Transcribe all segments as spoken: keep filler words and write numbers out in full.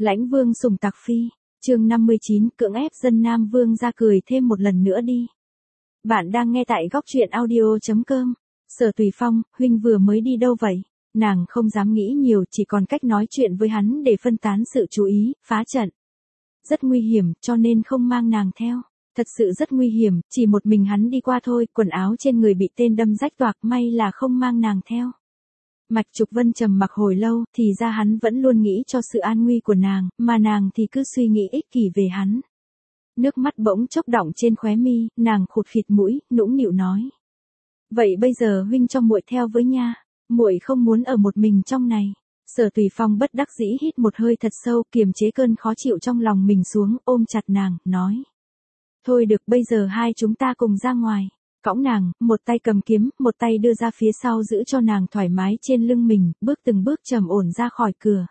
Lãnh vương sủng tặc phi, chương năm mươi chín, cưỡng ép dân Nam Vương ra cười thêm một lần nữa đi. Bạn đang nghe tại góc truyện audio chấm com. Sở Tùy Phong, huynh vừa mới đi đâu vậy? Nàng không dám nghĩ nhiều, chỉ còn cách nói chuyện với hắn để phân tán sự chú ý, phá trận. Rất nguy hiểm, cho nên không mang nàng theo. Thật sự rất nguy hiểm, chỉ một mình hắn đi qua thôi, quần áo trên người bị tên đâm rách toạc, may là không mang nàng theo. Mạch Trục Vân trầm mặc hồi lâu, thì ra hắn vẫn luôn nghĩ cho sự an nguy của nàng, mà nàng thì cứ suy nghĩ ích kỷ về hắn. Nước mắt bỗng chốc đọng trên khóe mi, nàng khụt khịt mũi, nũng nịu nói: "Vậy bây giờ huynh cho muội theo với nha, muội không muốn ở một mình trong này." Sở Tùy Phong bất đắc dĩ hít một hơi thật sâu, kiềm chế cơn khó chịu trong lòng mình xuống, ôm chặt nàng, nói: "Thôi được, bây giờ hai chúng ta cùng ra ngoài." Cõng nàng, một tay cầm kiếm, một tay đưa ra phía sau giữ cho nàng thoải mái trên lưng mình, bước từng bước trầm ổn ra khỏi cửa.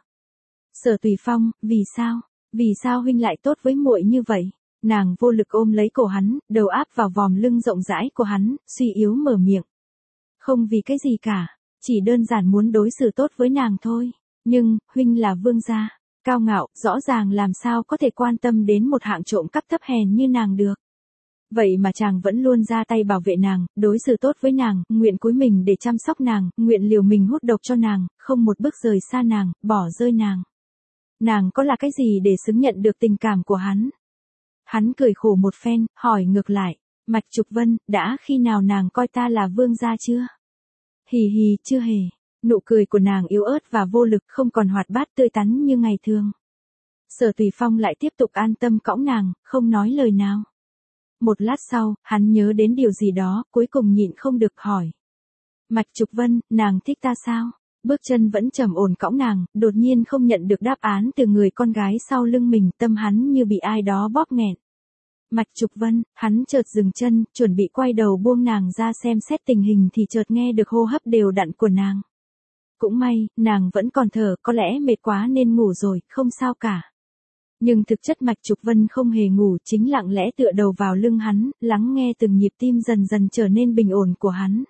Sở Tùy Phong, vì sao? Vì sao huynh lại tốt với muội như vậy? Nàng vô lực ôm lấy cổ hắn, đầu áp vào vòm lưng rộng rãi của hắn, suy yếu mở miệng. Không vì cái gì cả, chỉ đơn giản muốn đối xử tốt với nàng thôi. Nhưng, huynh là vương gia, cao ngạo, rõ ràng làm sao có thể quan tâm đến một hạng trộm cắp thấp hèn như nàng được. Vậy mà chàng vẫn luôn ra tay bảo vệ nàng, đối xử tốt với nàng, nguyện cúi mình để chăm sóc nàng, nguyện liều mình hút độc cho nàng, không một bước rời xa nàng, bỏ rơi nàng. Nàng có là cái gì để xứng nhận được tình cảm của hắn? Hắn cười khổ một phen, hỏi ngược lại: Mạch Trục Vân, đã khi nào nàng coi ta là vương gia chưa? Hì hì, chưa hề. Nụ cười của nàng yếu ớt và vô lực, không còn hoạt bát tươi tắn như ngày thường. Sở Tùy Phong lại tiếp tục an tâm cõng nàng, không nói lời nào. Một lát sau, hắn nhớ đến điều gì đó, cuối cùng nhịn không được hỏi: Mạch Trục Vân, nàng thích ta sao? Bước chân vẫn trầm ổn cõng nàng, đột nhiên không nhận được đáp án từ người con gái sau lưng mình, tâm hắn như bị ai đó bóp nghẹn. Mạch Trục Vân, hắn chợt dừng chân, chuẩn bị quay đầu buông nàng ra xem xét tình hình thì chợt nghe được hô hấp đều đặn của nàng. Cũng may, nàng vẫn còn thở, có lẽ mệt quá nên ngủ rồi, không sao cả. Nhưng thực chất Mạch Trục Vân không hề ngủ, chính lặng lẽ tựa đầu vào lưng hắn, lắng nghe từng nhịp tim dần dần trở nên bình ổn của hắn.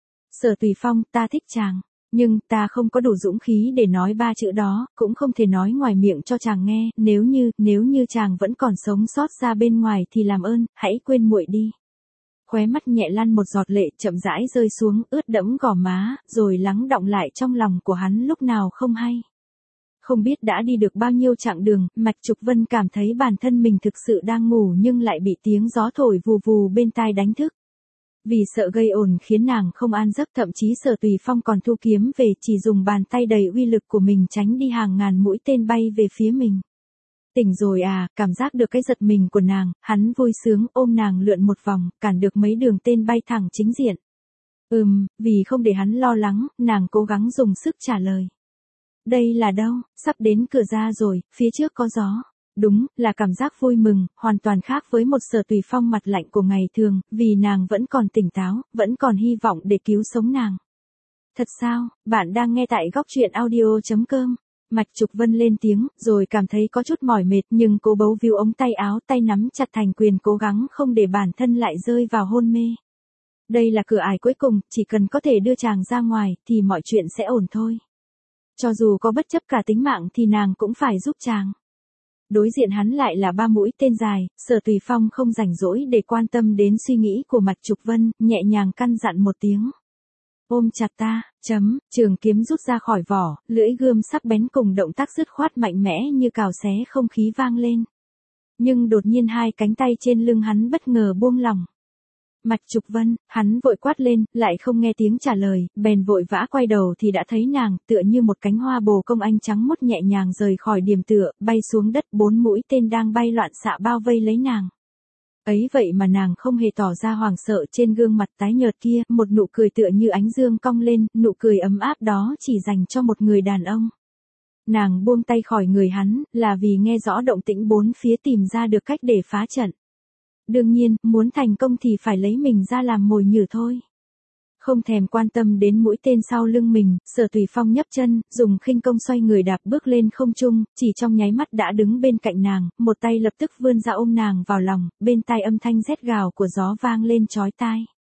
Sở Tùy Phong, ta thích chàng, nhưng ta không có đủ dũng khí để nói ba chữ đó, cũng không thể nói ngoài miệng cho chàng nghe, nếu như, nếu như chàng vẫn còn sống sót ra bên ngoài thì làm ơn, hãy quên muội đi. Khóe mắt nhẹ lăn một giọt lệ chậm rãi rơi xuống, ướt đẫm gò má, rồi lắng đọng lại trong lòng của hắn lúc nào không hay. Không biết đã đi được bao nhiêu chặng đường, Mạch Trục Vân cảm thấy bản thân mình thực sự đang ngủ nhưng lại bị tiếng gió thổi vù vù bên tai đánh thức. Vì sợ gây ồn khiến nàng không an giấc, thậm chí Sở Tùy Phong còn thu kiếm về, chỉ dùng bàn tay đầy uy lực của mình tránh đi hàng ngàn mũi tên bay về phía mình. Tỉnh rồi à, cảm giác được cái giật mình của nàng, hắn vui sướng ôm nàng lượn một vòng, cản được mấy đường tên bay thẳng chính diện. Ừm, vì không để hắn lo lắng, nàng cố gắng dùng sức trả lời. Đây là đâu? Sắp đến cửa ra rồi, phía trước có gió. Đúng, là cảm giác vui mừng, hoàn toàn khác với một Sở Tùy Phong mặt lạnh của ngày thường, vì nàng vẫn còn tỉnh táo, vẫn còn hy vọng để cứu sống nàng. Thật sao? Bạn đang nghe tại góc truyện audio chấm com. Mạch Trục Vân lên tiếng, rồi cảm thấy có chút mỏi mệt nhưng cố bấu víu ống tay áo, tay nắm chặt thành quyền cố gắng không để bản thân lại rơi vào hôn mê. Đây là cửa ải cuối cùng, chỉ cần có thể đưa chàng ra ngoài, thì mọi chuyện sẽ ổn thôi. Cho dù có bất chấp cả tính mạng thì nàng cũng phải giúp chàng. Đối diện hắn lại là ba mũi tên dài, Sở Tùy Phong không rảnh rỗi để quan tâm đến suy nghĩ của Mạch Trục Vân, nhẹ nhàng căn dặn một tiếng. Ôm chặt ta, chấm, trường kiếm rút ra khỏi vỏ, lưỡi gươm sắc bén cùng động tác dứt khoát mạnh mẽ như cào xé không khí vang lên. Nhưng đột nhiên hai cánh tay trên lưng hắn bất ngờ buông lỏng. Mạch Trục Vân, hắn vội quát lên, lại không nghe tiếng trả lời, bèn vội vã quay đầu thì đã thấy nàng, tựa như một cánh hoa bồ công anh trắng mốt nhẹ nhàng rời khỏi điểm tựa, bay xuống đất, bốn mũi tên đang bay loạn xạ bao vây lấy nàng. Ấy vậy mà nàng không hề tỏ ra hoảng sợ, trên gương mặt tái nhợt kia, một nụ cười tựa như ánh dương cong lên, nụ cười ấm áp đó chỉ dành cho một người đàn ông. Nàng buông tay khỏi người hắn, là vì nghe rõ động tĩnh bốn phía tìm ra được cách để phá trận. Đương nhiên, muốn thành công thì phải lấy mình ra làm mồi nhử thôi. Không thèm quan tâm đến mũi tên sau lưng mình, Sở Tùy Phong nhấc chân, dùng khinh công xoay người đạp bước lên không trung, chỉ trong nháy mắt đã đứng bên cạnh nàng, một tay lập tức vươn ra ôm nàng vào lòng, bên tai âm thanh rét gào của gió vang lên chói tai.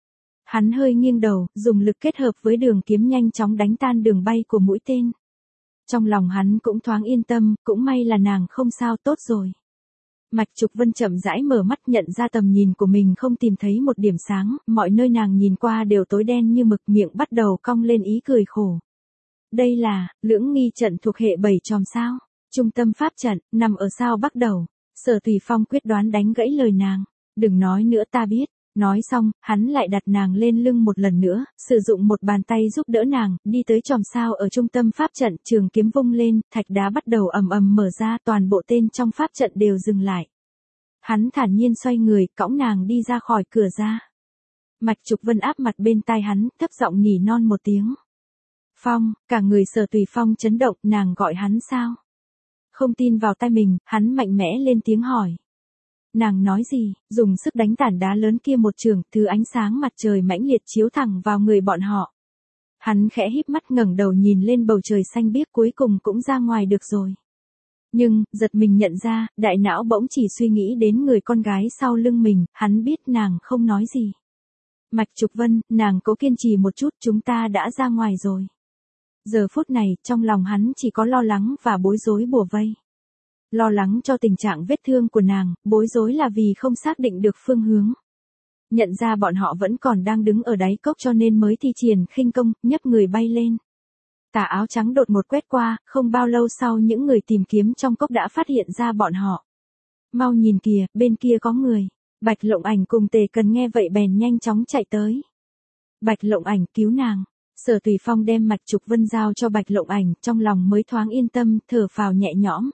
Hắn hơi nghiêng đầu, dùng lực kết hợp với đường kiếm nhanh chóng đánh tan đường bay của mũi tên. Trong lòng hắn cũng thoáng yên tâm, cũng may là nàng không sao, tốt rồi. Mạch Trục Vân chậm rãi mở mắt, nhận ra tầm nhìn của mình không tìm thấy một điểm sáng, mọi nơi nàng nhìn qua đều tối đen như mực, miệng bắt đầu cong lên ý cười khổ. Đây là, lưỡng nghi trận thuộc hệ bảy chòm sao, trung tâm pháp trận, nằm ở sao Bắc đầu. Sở Tùy Phong quyết đoán đánh gãy lời nàng. Đừng nói nữa, ta biết. Nói xong, hắn lại đặt nàng lên lưng một lần nữa, sử dụng một bàn tay giúp đỡ nàng, đi tới chòm sao ở trung tâm pháp trận, trường kiếm vung lên, thạch đá bắt đầu ầm ầm mở ra, toàn bộ tên trong pháp trận đều dừng lại. Hắn thản nhiên xoay người, cõng nàng đi ra khỏi cửa ra. Mạch Trục Vân áp mặt bên tai hắn, thấp giọng nỉ non một tiếng. Phong, cả người Sở Tùy Phong chấn động, nàng gọi hắn sao? Không tin vào tai mình, hắn mạnh mẽ lên tiếng hỏi. Nàng nói gì, dùng sức đánh tảng đá lớn kia một trường, thứ ánh sáng mặt trời mãnh liệt chiếu thẳng vào người bọn họ. Hắn khẽ híp mắt ngẩng đầu nhìn lên bầu trời xanh biếc, cuối cùng cũng ra ngoài được rồi. Nhưng, giật mình nhận ra, đại não bỗng chỉ suy nghĩ đến người con gái sau lưng mình, hắn biết nàng không nói gì. Mạch Trục Vân, nàng cố kiên trì một chút, chúng ta đã ra ngoài rồi. Giờ phút này, trong lòng hắn chỉ có lo lắng và bối rối bủa vây. Lo lắng cho tình trạng vết thương của nàng, bối rối là vì không xác định được phương hướng. Nhận ra bọn họ vẫn còn đang đứng ở đáy cốc cho nên mới thi triển khinh công, nhấc người bay lên. Tà áo trắng đột một quét qua, không bao lâu sau những người tìm kiếm trong cốc đã phát hiện ra bọn họ. Mau nhìn kìa, bên kia có người. Bạch Lộng Ảnh cùng Tề Cần nghe vậy bèn nhanh chóng chạy tới. Bạch Lộng Ảnh, cứu nàng. Sở Tùy Phong đem Mạch Trục Vân giao cho Bạch Lộng Ảnh, trong lòng mới thoáng yên tâm, thở phào nhẹ nhõm.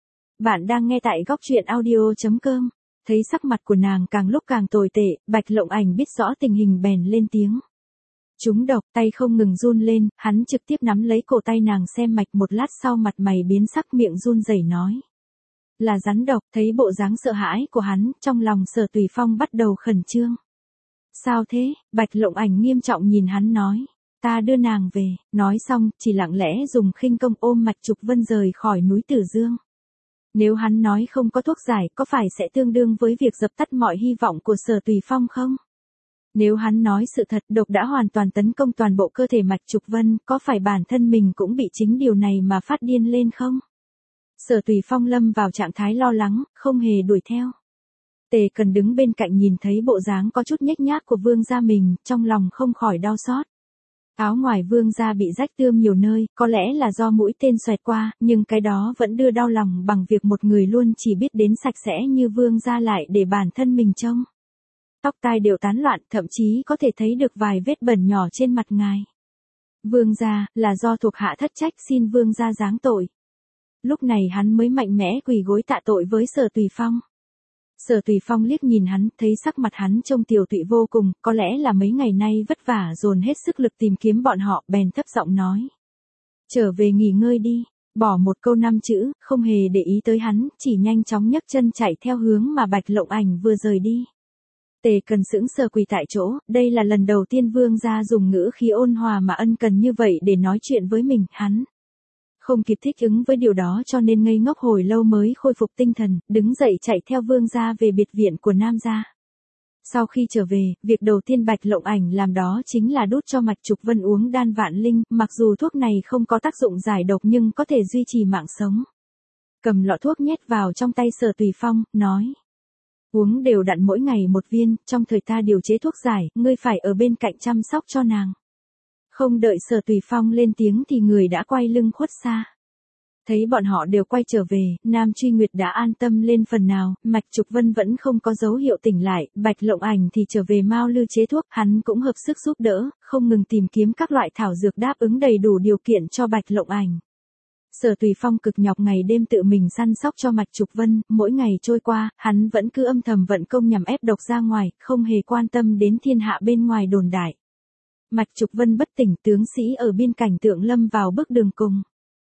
Bạn đang nghe tại góc truyện audio chấm com. Thấy sắc mặt của nàng càng lúc càng tồi tệ, Bạch Lộng Ảnh biết rõ tình hình bèn lên tiếng. Trúng độc, tay không ngừng run lên, hắn trực tiếp nắm lấy cổ tay nàng xem mạch, một lát sau mặt mày biến sắc, miệng run rẩy nói. Là rắn độc. Thấy bộ dáng sợ hãi của hắn, trong lòng Sở Tùy Phong bắt đầu khẩn trương. Sao thế? Bạch Lộng Ảnh nghiêm trọng nhìn hắn nói. Ta đưa nàng về. Nói xong, chỉ lặng lẽ dùng khinh công ôm Mạch Trục Vân rời khỏi núi Tử Dương. Nếu hắn nói không có thuốc giải, có phải sẽ tương đương với việc dập tắt mọi hy vọng của Sở Tùy Phong không? Nếu hắn nói sự thật, độc đã hoàn toàn tấn công toàn bộ cơ thể Mạch Trục Vân, có phải bản thân mình cũng bị chính điều này mà phát điên lên không? Sở Tùy Phong lâm vào trạng thái lo lắng, không hề đuổi theo. Tề Cần đứng bên cạnh nhìn thấy bộ dáng có chút nhếch nhác của vương gia mình, trong lòng không khỏi đau xót. Áo ngoài vương gia bị rách tươm nhiều nơi, có lẽ là do mũi tên xoẹt qua, nhưng cái đó vẫn đưa đau lòng bằng việc một người luôn chỉ biết đến sạch sẽ như vương gia lại để bản thân mình trông. Tóc tai đều tán loạn, thậm chí có thể thấy được vài vết bẩn nhỏ trên mặt ngài. Vương gia, là do thuộc hạ thất trách, xin vương gia giáng tội. Lúc này hắn mới mạnh mẽ quỳ gối tạ tội với Sở Tùy Phong. Sở Tùy Phong liếc nhìn hắn, thấy sắc mặt hắn trông tiều tụy vô cùng, có lẽ là mấy ngày nay vất vả dồn hết sức lực tìm kiếm bọn họ, bèn thấp giọng nói. Trở về nghỉ ngơi đi, bỏ một câu năm chữ, không hề để ý tới hắn, chỉ nhanh chóng nhấc chân chạy theo hướng mà Bạch Lộng Ảnh vừa rời đi. Tề Cần sững sờ quỳ tại chỗ, đây là lần đầu tiên vương gia dùng ngữ khí ôn hòa mà ân cần như vậy để nói chuyện với mình, hắn không kịp thích ứng với điều đó cho nên ngây ngốc hồi lâu mới khôi phục tinh thần, đứng dậy chạy theo vương gia về biệt viện của Nam gia. Sau khi trở về, việc đầu tiên Bạch Lộng Ảnh làm đó chính là đút cho Mạch Trục Vân uống đan vạn linh, mặc dù thuốc này không có tác dụng giải độc nhưng có thể duy trì mạng sống. Cầm lọ thuốc nhét vào trong tay Sở Tùy Phong, nói. Uống đều đặn mỗi ngày một viên, trong thời ta điều chế thuốc giải, ngươi phải ở bên cạnh chăm sóc cho nàng. Không đợi Sở Tùy Phong lên tiếng thì người đã quay lưng khuất xa. Thấy bọn họ đều quay trở về, Nam Truy Nguyệt đã an tâm lên phần nào, Mạch Trục Vân vẫn không có dấu hiệu tỉnh lại, Bạch Lộng Ảnh thì trở về Mao Lư chế thuốc, hắn cũng hợp sức giúp đỡ, không ngừng tìm kiếm các loại thảo dược đáp ứng đầy đủ điều kiện cho Bạch Lộng Ảnh. Sở Tùy Phong cực nhọc ngày đêm tự mình săn sóc cho Mạch Trục Vân, mỗi ngày trôi qua, hắn vẫn cứ âm thầm vận công nhằm ép độc ra ngoài, không hề quan tâm đến thiên hạ bên ngoài đồn đại. Mạch Trục Vân bất tỉnh, tướng sĩ ở biên cảnh tượng lâm vào bước đường cùng.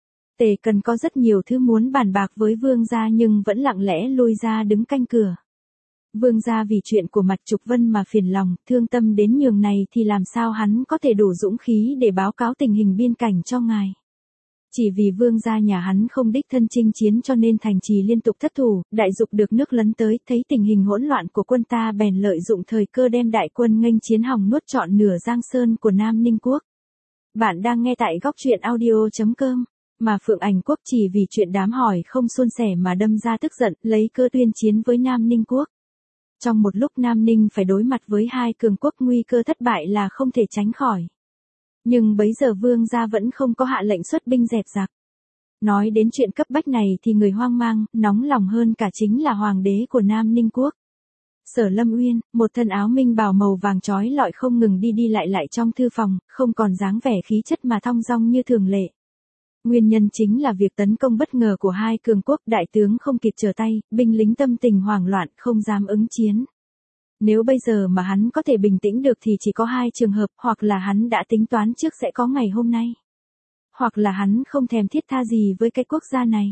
Tề Cần có rất nhiều thứ muốn bàn bạc với vương gia nhưng vẫn lặng lẽ lui ra đứng canh cửa. Vương gia vì chuyện của Mạch Trục Vân mà phiền lòng, thương tâm đến nhường này thì làm sao hắn có thể đủ dũng khí để báo cáo tình hình biên cảnh cho ngài. Chỉ vì vương gia nhà hắn không đích thân chinh chiến cho nên thành trì liên tục thất thủ, đại dục được nước lấn tới, thấy tình hình hỗn loạn của quân ta bèn lợi dụng thời cơ đem đại quân nghênh chiến hòng nuốt trọn nửa Giang Sơn của Nam Ninh Quốc. Bạn đang nghe tại góc truyện audio chấm com. Mà Phượng Ảnh Quốc chỉ vì chuyện đám hỏi không suôn sẻ mà đâm ra tức giận, lấy cơ tuyên chiến với Nam Ninh Quốc. Trong một lúc Nam Ninh phải đối mặt với hai cường quốc, nguy cơ thất bại là không thể tránh khỏi. Nhưng bấy giờ vương gia vẫn không có hạ lệnh xuất binh dẹp giặc. Nói đến chuyện cấp bách này thì người hoang mang, nóng lòng hơn cả chính là hoàng đế của Nam Ninh Quốc. Sở Lâm Uyên, một thân áo minh bào màu vàng chói lọi không ngừng đi đi lại lại trong thư phòng, không còn dáng vẻ khí chất mà thong dong như thường lệ. Nguyên nhân chính là việc tấn công bất ngờ của hai cường quốc, đại tướng không kịp trở tay, binh lính tâm tình hoảng loạn không dám ứng chiến. Nếu bây giờ mà hắn có thể bình tĩnh được thì chỉ có hai trường hợp, hoặc là hắn đã tính toán trước sẽ có ngày hôm nay. Hoặc là hắn không thèm thiết tha gì với cái quốc gia này.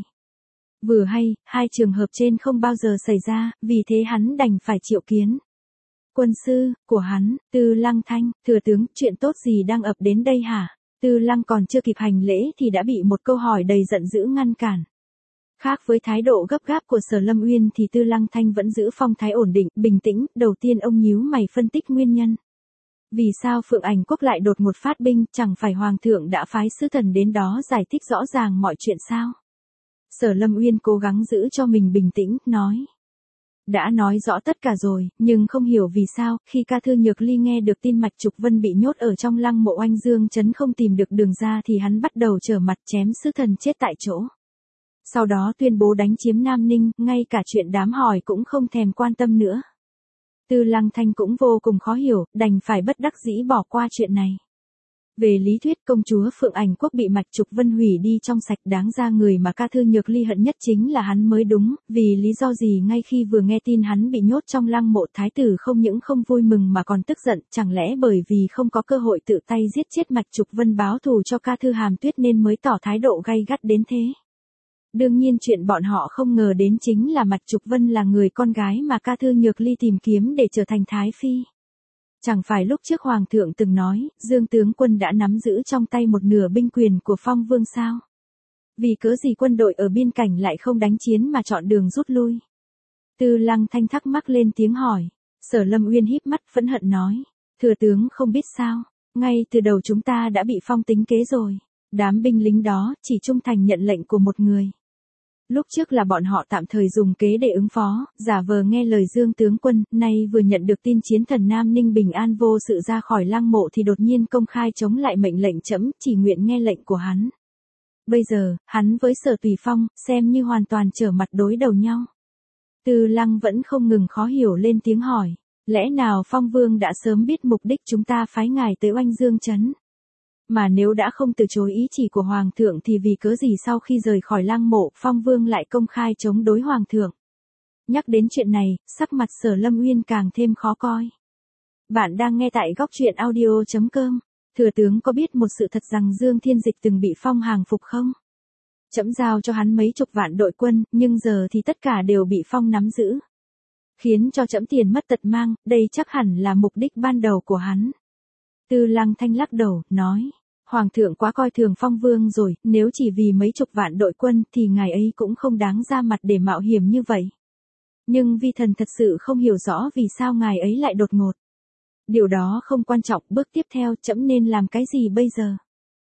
Vừa hay, hai trường hợp trên không bao giờ xảy ra, vì thế hắn đành phải triệu kiến. Quân sư, của hắn, Tư Lăng Thanh, thừa tướng, chuyện tốt gì đang ập đến đây hả? Tư Lăng còn chưa kịp hành lễ thì đã bị một câu hỏi đầy giận dữ ngăn cản. Khác với thái độ gấp gáp của Sở Lâm Uyên thì Tư Lăng Thanh vẫn giữ phong thái ổn định, bình tĩnh, đầu tiên ông nhíu mày phân tích nguyên nhân. Vì sao Phượng Ảnh Quốc lại đột ngột phát binh, chẳng phải Hoàng thượng đã phái sứ thần đến đó giải thích rõ ràng mọi chuyện sao? Sở Lâm Uyên cố gắng giữ cho mình bình tĩnh, nói. Đã nói rõ tất cả rồi, nhưng không hiểu vì sao, khi Ca Thư Nhược Ly nghe được tin Mạch Trục Vân bị nhốt ở trong lăng mộ Oanh Dương Trấn không tìm được đường ra thì hắn bắt đầu trở mặt chém sứ thần chết tại chỗ. Sau đó tuyên bố đánh chiếm Nam Ninh, ngay cả chuyện đám hỏi cũng không thèm quan tâm nữa. Tư Lăng Thanh cũng vô cùng khó hiểu, đành phải bất đắc dĩ bỏ qua chuyện này. Về lý thuyết công chúa Phượng Ảnh Quốc bị Mạch Trục Vân hủy đi trong sạch, đáng ra người mà Ca Thư Nhược Ly hận nhất chính là hắn mới đúng, vì lý do gì ngay khi vừa nghe tin hắn bị nhốt trong lăng mộ thái tử không những không vui mừng mà còn tức giận, chẳng lẽ bởi vì không có cơ hội tự tay giết chết Mạch Trục Vân báo thù cho Ca Thư Hàm Tuyết nên mới tỏ thái độ gay gắt đến thế. Đương nhiên chuyện bọn họ không ngờ đến chính là Mạch Trục Vân là người con gái mà Ca Thư Nhược Ly tìm kiếm để trở thành thái phi. Chẳng phải lúc trước Hoàng thượng từng nói, Dương tướng quân đã nắm giữ trong tay một nửa binh quyền của Phong Vương sao? Vì cớ gì quân đội ở biên cảnh lại không đánh chiến mà chọn đường rút lui? Tư Lăng Thanh thắc mắc lên tiếng hỏi. Sở Lâm Uyên híp mắt phẫn hận nói. Thừa tướng không biết sao, ngay từ đầu chúng ta đã bị Phong tính kế rồi. Đám binh lính đó chỉ trung thành nhận lệnh của một người. Lúc trước là bọn họ tạm thời dùng kế để ứng phó, giả vờ nghe lời Dương tướng quân, nay vừa nhận được tin chiến thần Nam Ninh bình an vô sự ra khỏi lăng mộ thì đột nhiên công khai chống lại mệnh lệnh trẫm, chỉ nguyện nghe lệnh của hắn. Bây giờ, hắn với Sở Tùy Phong, xem như hoàn toàn trở mặt đối đầu nhau. Tư Lăng vẫn không ngừng khó hiểu lên tiếng hỏi, lẽ nào Phong Vương đã sớm biết mục đích chúng ta phái ngài tới Oanh Dương Trấn? Mà nếu đã không từ chối ý chỉ của Hoàng thượng thì vì cớ gì sau khi rời khỏi lăng mộ, Phong Vương lại công khai chống đối Hoàng thượng? Nhắc đến chuyện này, sắc mặt Sở Lâm Uyên càng thêm khó coi. Bạn đang nghe tại góc truyện audio chấm com. Thừa tướng có biết một sự thật rằng Dương Thiên Dịch từng bị Phong hàng phục không? Trẫm giao cho hắn mấy chục vạn đội quân, nhưng giờ thì tất cả đều bị Phong nắm giữ. Khiến cho trẫm tiền mất tật mang, đây chắc hẳn là mục đích ban đầu của hắn. Tư Lăng Thanh lắc đầu, nói. Hoàng thượng quá coi thường Phong Vương rồi, nếu chỉ vì mấy chục vạn đội quân thì ngài ấy cũng không đáng ra mặt để mạo hiểm như vậy. Nhưng vi thần thật sự không hiểu rõ vì sao ngài ấy lại đột ngột. Điều đó không quan trọng, bước tiếp theo trẫm nên làm cái gì bây giờ?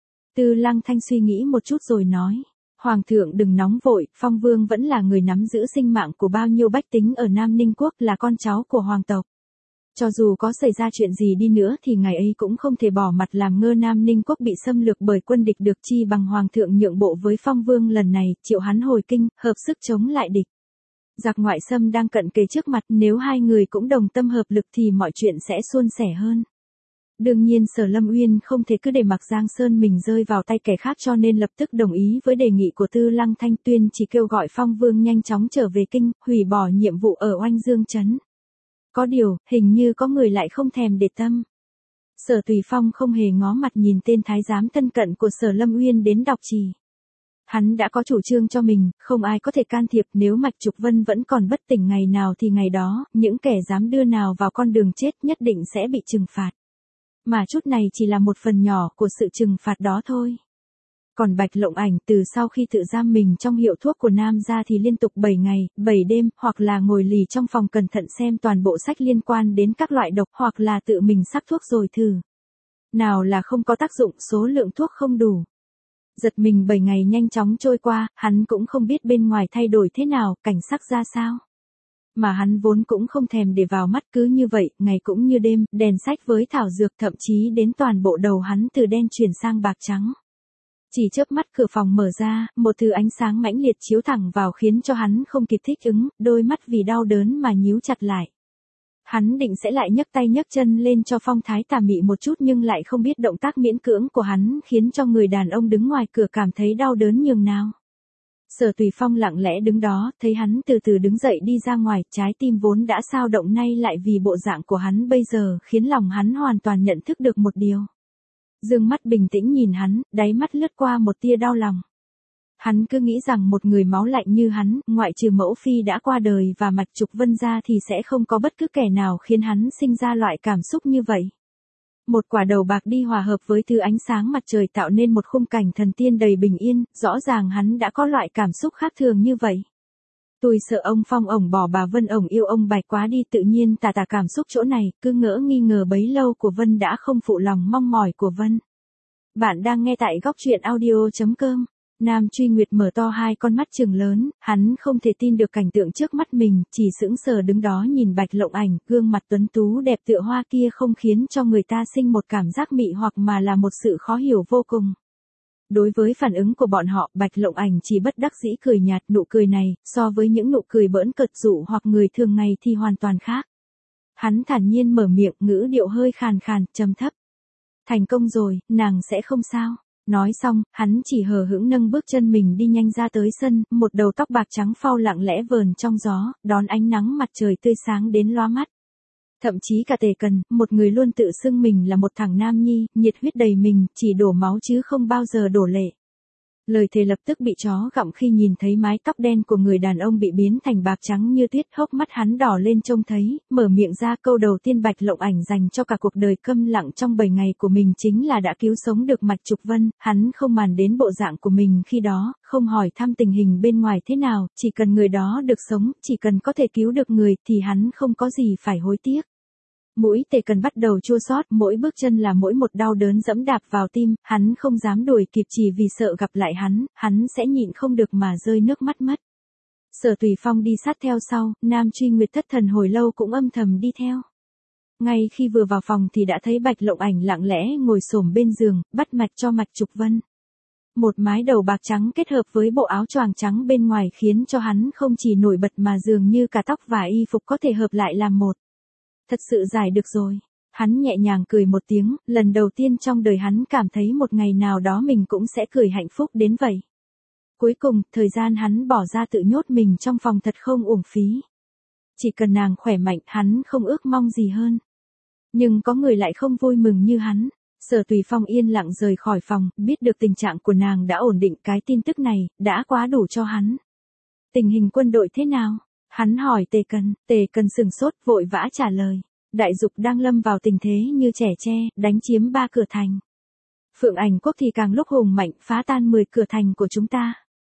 Tư Lăng Thanh suy nghĩ một chút rồi nói. Hoàng thượng đừng nóng vội, Phong Vương vẫn là người nắm giữ sinh mạng của bao nhiêu bách tính ở Nam Ninh Quốc, là con cháu của hoàng tộc. Cho dù có xảy ra chuyện gì đi nữa thì ngài ấy cũng không thể bỏ mặt làm ngơ Nam Ninh Quốc bị xâm lược bởi quân địch, được chi bằng Hoàng thượng nhượng bộ với Phong Vương lần này, triệu hắn hồi kinh, hợp sức chống lại địch. Giặc ngoại xâm đang cận kề trước mặt, nếu hai người cũng đồng tâm hợp lực thì mọi chuyện sẽ suôn sẻ hơn. Đương nhiên Sở Lâm Uyên không thể cứ để mặc Giang Sơn mình rơi vào tay kẻ khác, cho nên lập tức đồng ý với đề nghị của Tư Lăng Thanh, tuyên chỉ kêu gọi Phong Vương nhanh chóng trở về kinh, hủy bỏ nhiệm vụ ở Oanh Dương Trấn. Có điều, hình như có người lại không thèm để tâm. Sở Tùy Phong không hề ngó mặt nhìn tên thái giám thân cận của Sở Lâm Uyên đến đọc trì. Hắn đã có chủ trương cho mình, không ai có thể can thiệp, nếu Mạch Trục Vân vẫn còn bất tỉnh ngày nào thì ngày đó, những kẻ dám đưa nào vào con đường chết nhất định sẽ bị trừng phạt. Mà chút này chỉ là một phần nhỏ của sự trừng phạt đó thôi. Còn Bạch Lộng Ảnh từ sau khi tự giam mình trong hiệu thuốc của Nam gia thì liên tục bảy ngày, bảy đêm, hoặc là ngồi lì trong phòng cẩn thận xem toàn bộ sách liên quan đến các loại độc, hoặc là tự mình sắc thuốc rồi thử. Nào là không có tác dụng, số lượng thuốc không đủ. Giật mình bảy ngày nhanh chóng trôi qua, hắn cũng không biết bên ngoài thay đổi thế nào, cảnh sắc ra sao. Mà hắn vốn cũng không thèm để vào mắt, cứ như vậy, ngày cũng như đêm, đèn sách với thảo dược, thậm chí đến toàn bộ đầu hắn từ đen chuyển sang bạc trắng. Chỉ chớp mắt cửa phòng mở ra, một thứ ánh sáng mãnh liệt chiếu thẳng vào khiến cho hắn không kịp thích ứng, đôi mắt vì đau đớn mà nhíu chặt lại. Hắn định sẽ lại nhấc tay nhấc chân lên cho phong thái tà mị một chút, nhưng lại không biết động tác miễn cưỡng của hắn khiến cho người đàn ông đứng ngoài cửa cảm thấy đau đớn nhường nào. Sở Tùy Phong lặng lẽ đứng đó, thấy hắn từ từ đứng dậy đi ra ngoài, trái tim vốn đã xao động nay lại vì bộ dạng của hắn bây giờ khiến lòng hắn hoàn toàn nhận thức được một điều. Dương mắt bình tĩnh nhìn hắn, đáy mắt lướt qua một tia đau lòng. Hắn cứ nghĩ rằng một người máu lạnh như hắn, ngoại trừ mẫu phi đã qua đời và Mạch Trục Vân ra thì sẽ không có bất cứ kẻ nào khiến hắn sinh ra loại cảm xúc như vậy. Một quả đầu bạc đi hòa hợp với thứ ánh sáng mặt trời tạo nên một khung cảnh thần tiên đầy bình yên, rõ ràng hắn đã có loại cảm xúc khác thường như vậy. Tôi sợ ông Phong ổng bỏ bà Vân ổng yêu ông Bạch quá đi, tự nhiên tà tà cảm xúc chỗ này, cứ ngỡ nghi ngờ bấy lâu của Vân đã không phụ lòng mong mỏi của Vân. Bạn đang nghe tại góc truyện audio chấm com. Nam Truy Nguyệt mở to hai con mắt trừng lớn, hắn không thể tin được cảnh tượng trước mắt mình, chỉ sững sờ đứng đó nhìn Bạch Lộng Ảnh, gương mặt tuấn tú đẹp tựa hoa kia không khiến cho người ta sinh một cảm giác mị hoặc mà là một sự khó hiểu vô cùng. Đối với phản ứng của bọn họ, Bạch Lộng Ảnh chỉ bất đắc dĩ cười nhạt, nụ cười này, so với những nụ cười bỡn cợt dụ hoặc người thường ngày thì hoàn toàn khác. Hắn thản nhiên mở miệng, ngữ điệu hơi khàn khàn, trầm thấp. Thành công rồi, nàng sẽ không sao. Nói xong, hắn chỉ hờ hững nâng bước chân mình đi nhanh ra tới sân, một đầu tóc bạc trắng phau lặng lẽ vờn trong gió, đón ánh nắng mặt trời tươi sáng đến lóa mắt. Thậm chí cả Tề Cần, một người luôn tự xưng mình là một thằng nam nhi, nhiệt huyết đầy mình, chỉ đổ máu chứ không bao giờ đổ lệ. Lời thề lập tức bị chó gặm khi nhìn thấy mái tóc đen của người đàn ông bị biến thành bạc trắng như tuyết, hốc mắt hắn đỏ lên trông thấy, mở miệng ra câu đầu tiên Bạch Lộng Ảnh dành cho cả cuộc đời câm lặng trong bảy ngày của mình chính là đã cứu sống được Mạch Trục Vân, hắn không màng đến bộ dạng của mình khi đó, không hỏi thăm tình hình bên ngoài thế nào, chỉ cần người đó được sống, chỉ cần có thể cứu được người thì hắn không có gì phải hối tiếc. Mũi Tề Cần bắt đầu chua xót, mỗi bước chân là mỗi một đau đớn dẫm đạp vào tim, hắn không dám đuổi kịp chỉ vì sợ gặp lại hắn, hắn sẽ nhịn không được mà rơi nước mắt mất. Sở Tùy Phong đi sát theo sau, Nam Truy Nguyệt thất thần hồi lâu cũng âm thầm đi theo. Ngay khi vừa vào phòng thì đã thấy Bạch Lộng Ảnh lặng lẽ ngồi xổm bên giường, bắt mạch cho Mạch Trục Vân. Một mái đầu bạc trắng kết hợp với bộ áo choàng trắng bên ngoài khiến cho hắn không chỉ nổi bật mà dường như cả tóc và y phục có thể hợp lại làm một. Thật sự giải được rồi. Hắn nhẹ nhàng cười một tiếng, lần đầu tiên trong đời hắn cảm thấy một ngày nào đó mình cũng sẽ cười hạnh phúc đến vậy. Cuối cùng, thời gian hắn bỏ ra tự nhốt mình trong phòng thật không uổng phí. Chỉ cần nàng khỏe mạnh, hắn không ước mong gì hơn. Nhưng có người lại không vui mừng như hắn. Sở Tùy Phong yên lặng rời khỏi phòng, biết được tình trạng của nàng đã ổn định, cái tin tức này đã quá đủ cho hắn. Tình hình quân đội thế nào? Hắn hỏi Tề Cần, Tề Cần sừng sốt vội vã trả lời. Đại Dục đang lâm vào tình thế như trẻ tre, đánh chiếm ba cửa thành. Phượng Ảnh Quốc thì càng lúc hùng mạnh, phá tan mười cửa thành của chúng ta.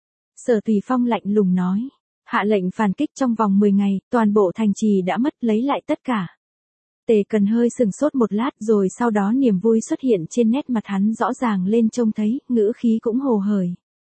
Sở Tùy Phong lạnh lùng nói. Hạ lệnh phản kích trong vòng mười ngày, toàn bộ thành trì đã mất, lấy lại tất cả. Tề Cần hơi sừng sốt một lát rồi sau đó niềm vui xuất hiện trên nét mặt hắn rõ ràng lên trông thấy, ngữ khí cũng hồ hởi.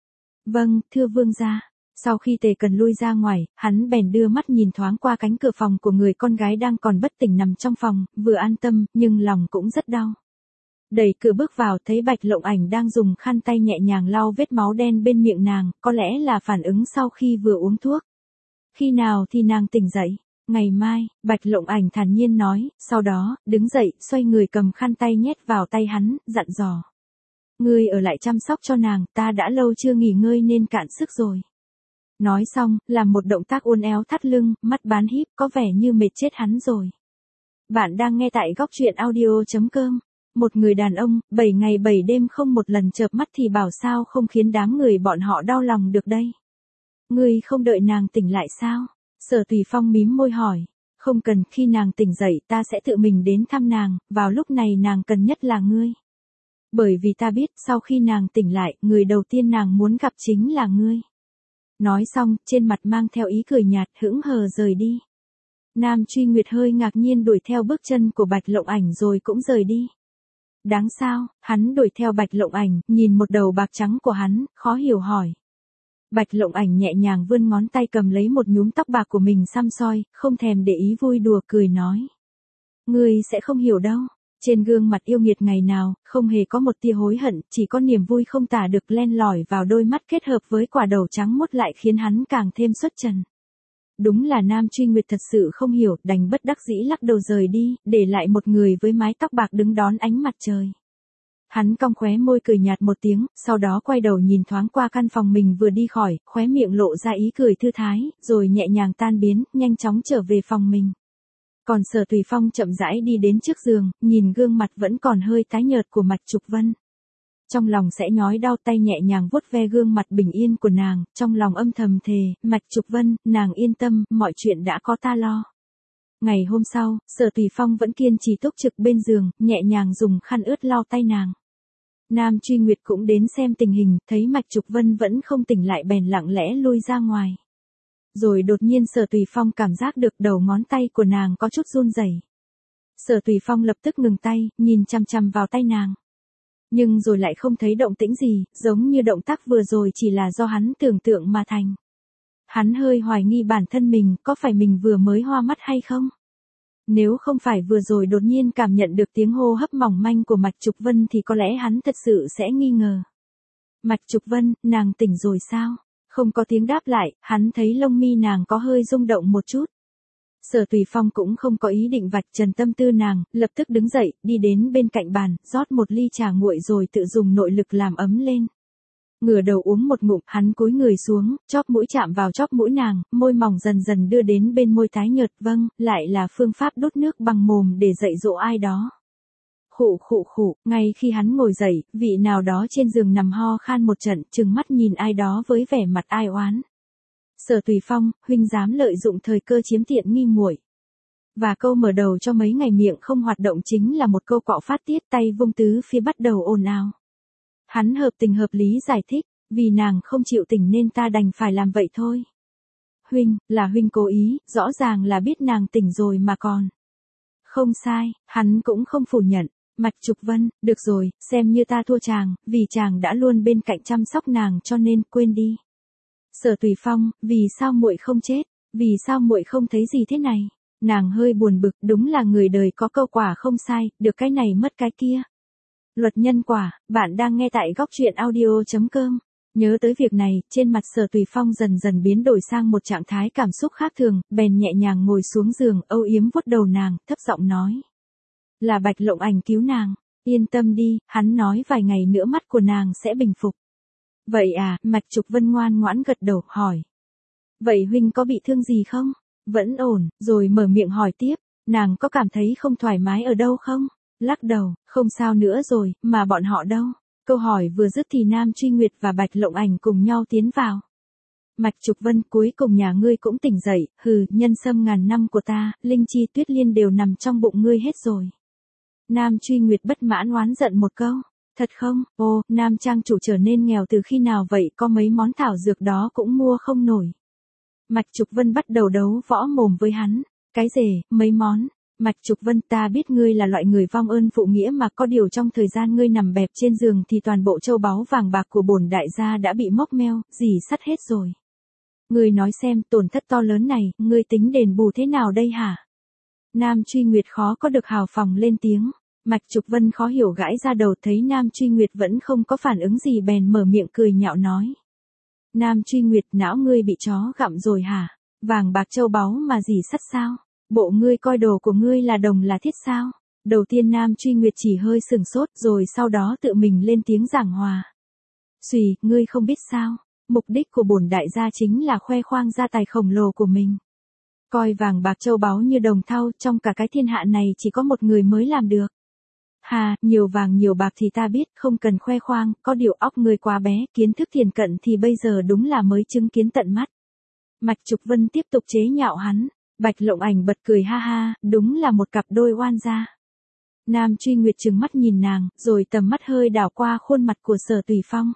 Vâng, thưa vương gia. Sau khi Tề Cần lui ra ngoài, hắn bèn đưa mắt nhìn thoáng qua cánh cửa phòng của người con gái đang còn bất tỉnh nằm trong phòng, vừa an tâm, nhưng lòng cũng rất đau. Đẩy cửa bước vào thấy Bạch Lộng Ảnh đang dùng khăn tay nhẹ nhàng lau vết máu đen bên miệng nàng, có lẽ là phản ứng sau khi vừa uống thuốc. Khi nào thì nàng tỉnh dậy? Ngày mai, Bạch Lộng Ảnh thản nhiên nói, sau đó, đứng dậy, xoay người cầm khăn tay nhét vào tay hắn, dặn dò. Ngươi ở lại chăm sóc cho nàng, ta đã lâu chưa nghỉ ngơi nên cạn sức rồi. Nói xong, làm một động tác uốn éo thắt lưng, mắt bán híp, có vẻ như mệt chết hắn rồi. Bạn đang nghe tại góc truyện audio chấm com. Một người đàn ông, bảy ngày bảy đêm không một lần chợp mắt thì bảo sao không khiến đám người bọn họ đau lòng được đây. Ngươi không đợi nàng tỉnh lại sao? Sở Tùy Phong mím môi hỏi. Không cần, khi nàng tỉnh dậy ta sẽ tự mình đến thăm nàng, vào lúc này nàng cần nhất là ngươi. Bởi vì ta biết, sau khi nàng tỉnh lại, người đầu tiên nàng muốn gặp chính là ngươi. Nói xong, trên mặt mang theo ý cười nhạt, hững hờ rời đi. Nam Truy Nguyệt hơi ngạc nhiên đuổi theo bước chân của Bạch Lộng Ảnh rồi cũng rời đi. Đáng sao? Hắn đuổi theo Bạch Lộng Ảnh, nhìn một đầu bạc trắng của hắn, khó hiểu hỏi. Bạch Lộng Ảnh nhẹ nhàng vươn ngón tay cầm lấy một nhúm tóc bạc của mình xăm soi, không thèm để ý vui đùa cười nói. Ngươi sẽ không hiểu đâu. Trên gương mặt yêu nghiệt ngày nào, không hề có một tia hối hận, chỉ có niềm vui không tả được len lỏi vào đôi mắt kết hợp với quả đầu trắng muốt lại khiến hắn càng thêm xuất trần. Đúng là Nam Truy Nguyệt thật sự không hiểu, đành bất đắc dĩ lắc đầu rời đi, để lại một người với mái tóc bạc đứng đón ánh mặt trời. Hắn cong khóe môi cười nhạt một tiếng, sau đó quay đầu nhìn thoáng qua căn phòng mình vừa đi khỏi, khóe miệng lộ ra ý cười thư thái, rồi nhẹ nhàng tan biến, nhanh chóng trở về phòng mình. Còn Sở Tùy Phong chậm rãi đi đến trước giường, nhìn gương mặt vẫn còn hơi tái nhợt của Mạch Trục Vân. Trong lòng sẽ nhói đau, tay nhẹ nhàng vuốt ve gương mặt bình yên của nàng, trong lòng âm thầm thề, Mạch Trục Vân, nàng yên tâm, mọi chuyện đã có ta lo. Ngày hôm sau, Sở Tùy Phong vẫn kiên trì túc trực bên giường, nhẹ nhàng dùng khăn ướt lau tay nàng. Nam Truy Nguyệt cũng đến xem tình hình, thấy Mạch Trục Vân vẫn không tỉnh lại bèn lặng lẽ lui ra ngoài. Rồi đột nhiên Sở Tùy Phong cảm giác được đầu ngón tay của nàng có chút run rẩy. Sở Tùy Phong lập tức ngừng tay, nhìn chằm chằm vào tay nàng. Nhưng rồi lại không thấy động tĩnh gì, giống như động tác vừa rồi chỉ là do hắn tưởng tượng mà thành. Hắn hơi hoài nghi bản thân mình, có phải mình vừa mới hoa mắt hay không? Nếu không phải vừa rồi đột nhiên cảm nhận được tiếng hô hấp mỏng manh của Mạch Trục Vân thì có lẽ hắn thật sự sẽ nghi ngờ. Mạch Trục Vân, nàng tỉnh rồi sao? Không có tiếng đáp lại, hắn thấy lông mi nàng có hơi rung động một chút. Sở Tùy Phong cũng không có ý định vạch trần tâm tư nàng, lập tức đứng dậy, đi đến bên cạnh bàn, rót một ly trà nguội rồi tự dùng nội lực làm ấm lên. Ngửa đầu uống một ngụm, hắn cúi người xuống, chóp mũi chạm vào chóp mũi nàng, môi mỏng dần dần đưa đến bên môi tái nhợt, vâng, lại là phương pháp đút nước bằng mồm để dạy dỗ ai đó. Khụ khụ khụ, ngay khi hắn ngồi dậy, vị nào đó trên giường nằm ho khan một trận, trừng mắt nhìn ai đó với vẻ mặt ai oán. Sở Tùy Phong, huynh dám lợi dụng thời cơ chiếm tiện nghi muội. Và câu mở đầu cho mấy ngày miệng không hoạt động chính là một câu cọ phát tiết, tay vung tứ phía bắt đầu ồn ào. Hắn hợp tình hợp lý giải thích, vì nàng không chịu tỉnh nên ta đành phải làm vậy thôi. Huynh, là huynh cố ý, rõ ràng là biết nàng tỉnh rồi mà còn. Không sai, hắn cũng không phủ nhận. Mạch Trục Vân, được rồi, xem như ta thua chàng, vì chàng đã luôn bên cạnh chăm sóc nàng cho nên quên đi. Sở Tùy Phong, vì sao muội không chết, vì sao muội không thấy gì thế này? Nàng hơi buồn bực, đúng là người đời có câu quả không sai, được cái này mất cái kia. Luật nhân quả, bạn đang nghe tại góc truyện audio chấm com. Nhớ tới việc này, trên mặt Sở Tùy Phong dần dần biến đổi sang một trạng thái cảm xúc khác thường, bèn nhẹ nhàng ngồi xuống giường, âu yếm vuốt đầu nàng, thấp giọng nói. Là Bạch Lộng Ảnh cứu nàng, yên tâm đi, hắn nói vài ngày nữa mắt của nàng sẽ bình phục. Vậy à, Mạch Trục Vân ngoan ngoãn gật đầu, hỏi. Vậy huynh có bị thương gì không? Vẫn ổn, rồi mở miệng hỏi tiếp, nàng có cảm thấy không thoải mái ở đâu không? Lắc đầu, không sao nữa rồi, mà bọn họ đâu? Câu hỏi vừa dứt thì Nam Truy Nguyệt và Bạch Lộng Ảnh cùng nhau tiến vào. Mạch Trục Vân, cuối cùng nhà ngươi cũng tỉnh dậy, hừ, nhân sâm ngàn năm của ta, linh chi tuyết liên đều nằm trong bụng ngươi hết rồi. Nam Truy Nguyệt bất mãn oán giận một câu. Thật không? Ô, Nam trang chủ trở nên nghèo từ khi nào vậy, có mấy món thảo dược đó cũng mua không nổi. Mạch Trục Vân bắt đầu đấu võ mồm với hắn. Cái gì, mấy món? Mạch Trục Vân, ta biết ngươi là loại người vong ơn phụ nghĩa mà có điều trong thời gian ngươi nằm bẹp trên giường thì toàn bộ châu báu vàng bạc của bổn đại gia đã bị móc meo, dì sắt hết rồi. Ngươi nói xem, tổn thất to lớn này, ngươi tính đền bù thế nào đây hả? Nam Truy Nguyệt khó có được hào phóng lên tiếng. Mạch Trục Vân khó hiểu gãi ra đầu, thấy Nam Truy Nguyệt vẫn không có phản ứng gì bèn mở miệng cười nhạo nói. Nam Truy Nguyệt, não ngươi bị chó gặm rồi hả? Vàng bạc châu báu mà gì sắt sao? Bộ ngươi coi đồ của ngươi là đồng là thiết sao? Đầu tiên Nam Truy Nguyệt chỉ hơi sừng sốt rồi sau đó tự mình lên tiếng giảng hòa. Xùy, ngươi không biết sao? Mục đích của bổn đại gia chính là khoe khoang gia tài khổng lồ của mình. Coi vàng bạc châu báu như đồng thau, trong cả cái thiên hạ này chỉ có một người mới làm được. Hà, nhiều vàng nhiều bạc thì ta biết, không cần khoe khoang, có điều óc người quá bé, kiến thức thiền cận thì bây giờ đúng là mới chứng kiến tận mắt. Mạch Trục Vân tiếp tục chế nhạo hắn, Bạch Lộng Ảnh bật cười ha ha, đúng là một cặp đôi oan gia. Nam Truy Nguyệt trừng mắt nhìn nàng, rồi tầm mắt hơi đảo qua khuôn mặt của Sở Tùy Phong.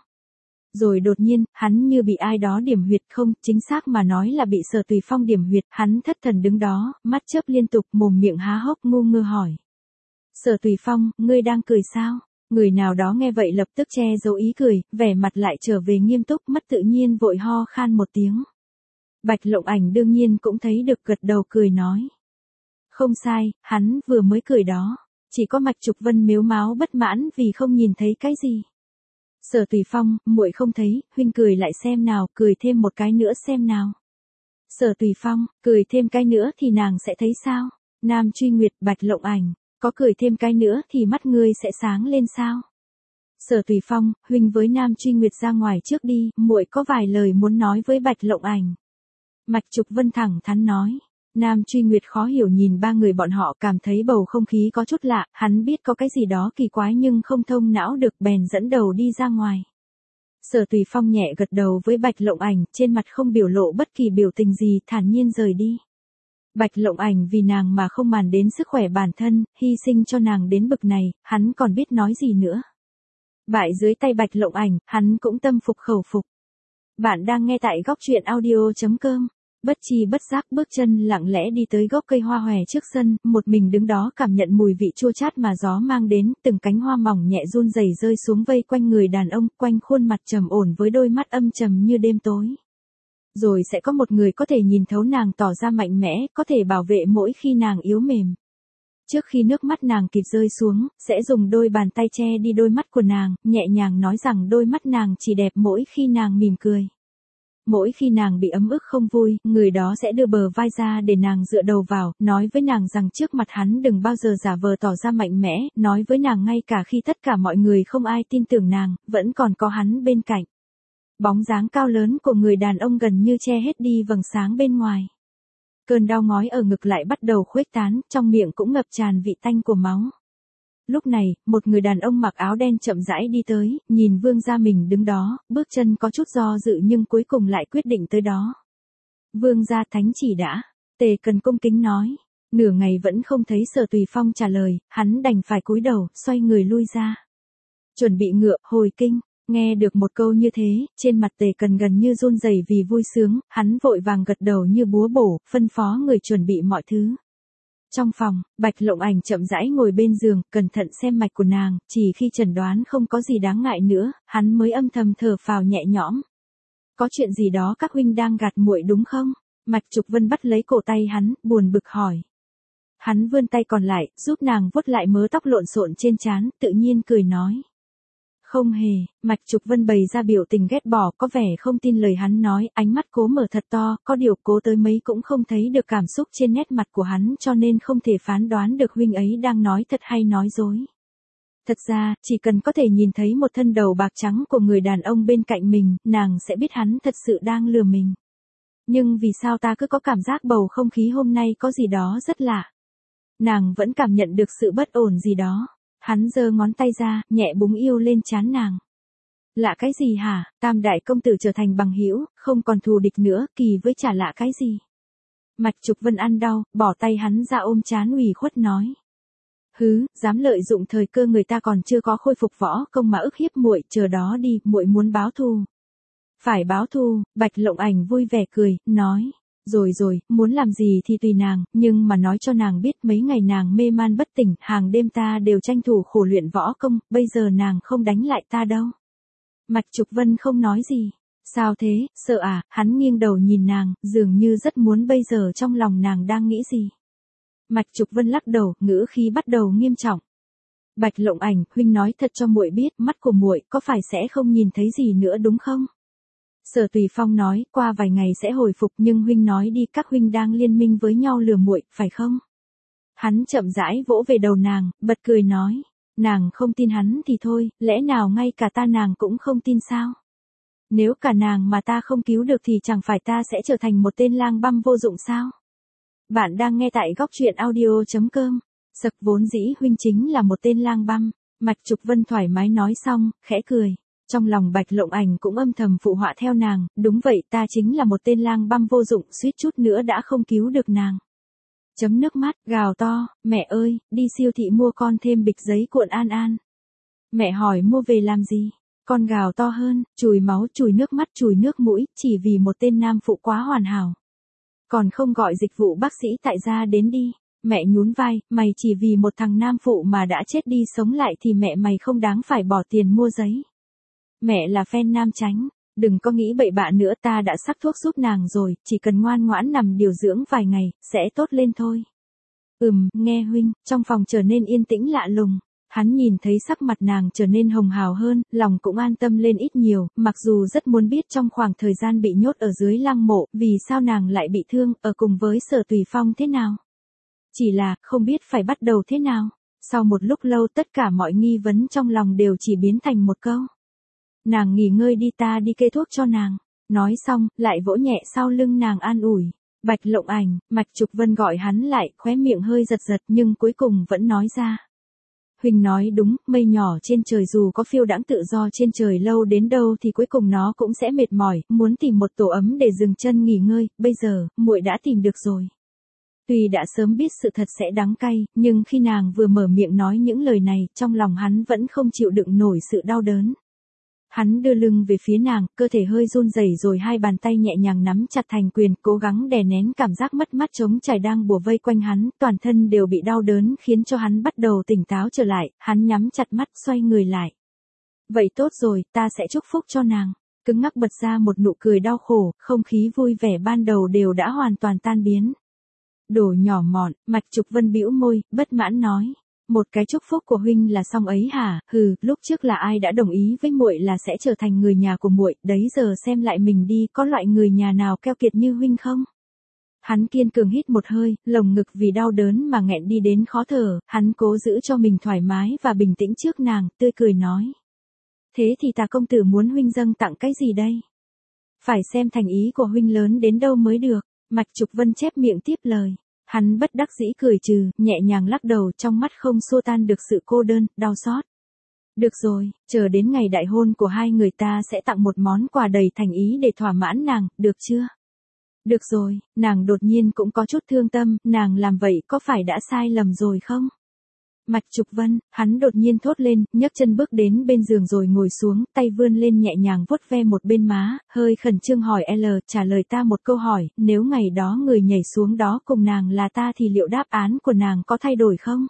Rồi đột nhiên, hắn như bị ai đó điểm huyệt, không, chính xác mà nói là bị Sở Tùy Phong điểm huyệt, hắn thất thần đứng đó, mắt chớp liên tục, mồm miệng há hốc ngu ngơ hỏi. Sở Tùy Phong, ngươi đang cười sao? Người nào đó nghe vậy lập tức che giấu ý cười, vẻ mặt lại trở về nghiêm túc, mất tự nhiên vội ho khan một tiếng. Bạch Lộng Ảnh đương nhiên cũng thấy được, gật đầu cười nói. Không sai, hắn vừa mới cười đó. Chỉ có Mạch Trục Vân mếu máo bất mãn vì không nhìn thấy cái gì. Sở Tùy Phong, muội không thấy, huynh cười lại xem nào, cười thêm một cái nữa xem nào. Sở Tùy Phong, cười thêm cái nữa thì nàng sẽ thấy sao? Nam Truy Nguyệt, Bạch Lộng Ảnh, có cười thêm cái nữa thì mắt ngươi sẽ sáng lên sao? Sở Tùy Phong, huynh với Nam Truy Nguyệt ra ngoài trước đi, muội có vài lời muốn nói với Bạch Lộng Ảnh. Mạch Trục Vân thẳng thắn nói. Nam Truy Nguyệt khó hiểu nhìn ba người bọn họ, cảm thấy bầu không khí có chút lạ, hắn biết có cái gì đó kỳ quái nhưng không thông não được, bèn dẫn đầu đi ra ngoài. Sở Tùy Phong nhẹ gật đầu với Bạch Lộng Ảnh, trên mặt không biểu lộ bất kỳ biểu tình gì, thản nhiên rời đi. Bạch Lộng Ảnh vì nàng mà không màng đến sức khỏe bản thân, hy sinh cho nàng đến bực này, hắn còn biết nói gì nữa. Bại dưới tay Bạch Lộng Ảnh, hắn cũng tâm phục khẩu phục. Bạn đang nghe tại góc truyện audio chấm com. Bất chi bất giác bước chân lặng lẽ đi tới gốc cây hoa hòe trước sân, một mình đứng đó cảm nhận mùi vị chua chát mà gió mang đến, từng cánh hoa mỏng nhẹ run rẩy rơi xuống vây quanh người đàn ông, quanh khuôn mặt trầm ổn với đôi mắt âm trầm như đêm tối. Rồi sẽ có một người có thể nhìn thấu nàng tỏ ra mạnh mẽ, có thể bảo vệ mỗi khi nàng yếu mềm. Trước khi nước mắt nàng kịp rơi xuống, sẽ dùng đôi bàn tay che đi đôi mắt của nàng, nhẹ nhàng nói rằng đôi mắt nàng chỉ đẹp mỗi khi nàng mỉm cười. Mỗi khi nàng bị ấm ức không vui, người đó sẽ đưa bờ vai ra để nàng dựa đầu vào, nói với nàng rằng trước mặt hắn đừng bao giờ giả vờ tỏ ra mạnh mẽ, nói với nàng ngay cả khi tất cả mọi người không ai tin tưởng nàng, vẫn còn có hắn bên cạnh. Bóng dáng cao lớn của người đàn ông gần như che hết đi vầng sáng bên ngoài. Cơn đau ngói ở ngực lại bắt đầu khuếch tán, trong miệng cũng ngập tràn vị tanh của máu. Lúc này, một người đàn ông mặc áo đen chậm rãi đi tới, nhìn Vương gia mình đứng đó, bước chân có chút do dự nhưng cuối cùng lại quyết định tới đó. Vương gia thánh chỉ đã, Tề Cần cung kính nói. Nửa ngày vẫn không thấy Sở Tùy Phong trả lời, hắn đành phải cúi đầu, xoay người lui ra. Chuẩn bị ngựa, hồi kinh. Nghe được một câu như thế, trên mặt Tề Cần gần như run rẩy vì vui sướng, hắn vội vàng gật đầu như búa bổ, phân phó người chuẩn bị mọi thứ. Trong phòng, Bạch Lộng Ảnh chậm rãi ngồi bên giường, cẩn thận xem mạch của nàng, chỉ khi chẩn đoán không có gì đáng ngại nữa, hắn mới âm thầm thở phào nhẹ nhõm. Có chuyện gì đó các huynh đang gạt muội đúng không? Mạch Trục Vân bắt lấy cổ tay hắn, buồn bực hỏi. Hắn vươn tay còn lại, giúp nàng vuốt lại mớ tóc lộn xộn trên trán, tự nhiên cười nói. Không hề, Mạch Trục Vân bày ra biểu tình ghét bỏ, có vẻ không tin lời hắn nói, ánh mắt cố mở thật to, có điều cố tới mấy cũng không thấy được cảm xúc trên nét mặt của hắn cho nên không thể phán đoán được huynh ấy đang nói thật hay nói dối. Thật ra, chỉ cần có thể nhìn thấy một thân đầu bạc trắng của người đàn ông bên cạnh mình, nàng sẽ biết hắn thật sự đang lừa mình. Nhưng vì sao ta cứ có cảm giác bầu không khí hôm nay có gì đó rất lạ. Nàng vẫn cảm nhận được sự bất ổn gì đó. Hắn giơ ngón tay ra, nhẹ búng yêu lên trán nàng. Lạ cái gì hả, Tam đại công tử trở thành bằng hữu, không còn thù địch nữa, kỳ với chả lạ cái gì. Mạch Trục Vân ăn đau, bỏ tay hắn ra ôm trán ủy khuất nói. Hứ, dám lợi dụng thời cơ người ta còn chưa có khôi phục võ công mà ức hiếp muội, chờ đó đi, muội muốn báo thù. Phải báo thù, Bạch Lộng Ảnh vui vẻ cười, nói. Rồi rồi, muốn làm gì thì tùy nàng, nhưng mà nói cho nàng biết mấy ngày nàng mê man bất tỉnh, hàng đêm ta đều tranh thủ khổ luyện võ công, bây giờ nàng không đánh lại ta đâu. Mạch Trục Vân không nói gì. Sao thế, sợ à, hắn nghiêng đầu nhìn nàng, dường như rất muốn bây giờ trong lòng nàng đang nghĩ gì. Mạch Trục Vân lắc đầu, ngữ khí bắt đầu nghiêm trọng. Bạch Lộng Ảnh, huynh nói thật cho muội biết, mắt của muội có phải sẽ không nhìn thấy gì nữa đúng không? Sở Tùy Phong nói, qua vài ngày sẽ hồi phục nhưng huynh nói đi các huynh đang liên minh với nhau lừa muội, phải không? Hắn chậm rãi vỗ về đầu nàng, bật cười nói, nàng không tin hắn thì thôi, lẽ nào ngay cả ta nàng cũng không tin sao? Nếu cả nàng mà ta không cứu được thì chẳng phải ta sẽ trở thành một tên lang băm vô dụng sao? Bạn đang nghe tại góc truyện audio chấm com. Sực vốn dĩ huynh chính là một tên lang băm, Mạch Trục Vân thoải mái nói xong, khẽ cười. Trong lòng Bạch Lộng Ảnh cũng âm thầm phụ họa theo nàng, đúng vậy ta chính là một tên lang băm vô dụng, suýt chút nữa đã không cứu được nàng. Chấm nước mắt, gào to, mẹ ơi, đi siêu thị mua con thêm bịch giấy cuộn An An. Mẹ hỏi mua về làm gì? Con gào to hơn, chùi máu, chùi nước mắt, chùi nước mũi, chỉ vì một tên nam phụ quá hoàn hảo. Còn không gọi dịch vụ bác sĩ tại gia đến đi. Mẹ nhún vai, mày chỉ vì một thằng nam phụ mà đã chết đi sống lại thì mẹ mày không đáng phải bỏ tiền mua giấy. Mẹ là fan Nam Chánh, đừng có nghĩ bậy bạ nữa, ta đã sắc thuốc giúp nàng rồi, chỉ cần ngoan ngoãn nằm điều dưỡng vài ngày, sẽ tốt lên thôi. Ừm, nghe huynh, trong phòng trở nên yên tĩnh lạ lùng. Hắn nhìn thấy sắc mặt nàng trở nên hồng hào hơn, lòng cũng an tâm lên ít nhiều, mặc dù rất muốn biết trong khoảng thời gian bị nhốt ở dưới lăng mộ, vì sao nàng lại bị thương, ở cùng với Sở Tùy Phong thế nào. Chỉ là, không biết phải bắt đầu thế nào. Sau một lúc lâu tất cả mọi nghi vấn trong lòng đều chỉ biến thành một câu. Nàng nghỉ ngơi đi, ta đi kê thuốc cho nàng. Nói xong, lại vỗ nhẹ sau lưng nàng an ủi. Bạch Lộng Ảnh, Mạch Trục Vân gọi hắn lại, khóe miệng hơi giật giật nhưng cuối cùng vẫn nói ra. Huynh nói đúng, mây nhỏ trên trời dù có phiêu đãng tự do trên trời lâu đến đâu thì cuối cùng nó cũng sẽ mệt mỏi, muốn tìm một tổ ấm để dừng chân nghỉ ngơi, bây giờ, muội đã tìm được rồi. Tuy đã sớm biết sự thật sẽ đắng cay, nhưng khi nàng vừa mở miệng nói những lời này, trong lòng hắn vẫn không chịu đựng nổi sự đau đớn. Hắn đưa lưng về phía nàng, cơ thể hơi run rẩy rồi hai bàn tay nhẹ nhàng nắm chặt thành quyền, cố gắng đè nén cảm giác mất mát trống trải đang bủa vây quanh hắn, toàn thân đều bị đau đớn khiến cho hắn bắt đầu tỉnh táo trở lại, hắn nhắm chặt mắt xoay người lại. Vậy tốt rồi, ta sẽ chúc phúc cho nàng. Cứng ngắc bật ra một nụ cười đau khổ, không khí vui vẻ ban đầu đều đã hoàn toàn tan biến. Đồ nhỏ mọn, Mạch Trục Vân bĩu môi, bất mãn nói. Một cái chúc phúc của huynh là xong ấy hả? Hừ, lúc trước là ai đã đồng ý với muội là sẽ trở thành người nhà của muội, đấy giờ xem lại mình đi, có loại người nhà nào keo kiệt như huynh không? Hắn kiên cường hít một hơi, lồng ngực vì đau đớn mà nghẹn đi đến khó thở, hắn cố giữ cho mình thoải mái và bình tĩnh trước nàng, tươi cười nói. Thế thì Tà công tử muốn huynh dâng tặng cái gì đây? Phải xem thành ý của huynh lớn đến đâu mới được. Mạch Trục Vân chép miệng tiếp lời. Hắn bất đắc dĩ cười trừ, nhẹ nhàng lắc đầu, trong mắt không xua tan được sự cô đơn, đau xót. Được rồi, chờ đến ngày đại hôn của hai người ta sẽ tặng một món quà đầy thành ý để thỏa mãn nàng, được chưa? Được rồi, nàng đột nhiên cũng có chút thương tâm, nàng làm vậy có phải đã sai lầm rồi không? Mạch Trục Vân, hắn đột nhiên thốt lên, nhấc chân bước đến bên giường rồi ngồi xuống, tay vươn lên nhẹ nhàng vuốt ve một bên má, hơi khẩn trương hỏi L, trả lời ta một câu hỏi, nếu ngày đó người nhảy xuống đó cùng nàng là ta thì liệu đáp án của nàng có thay đổi không?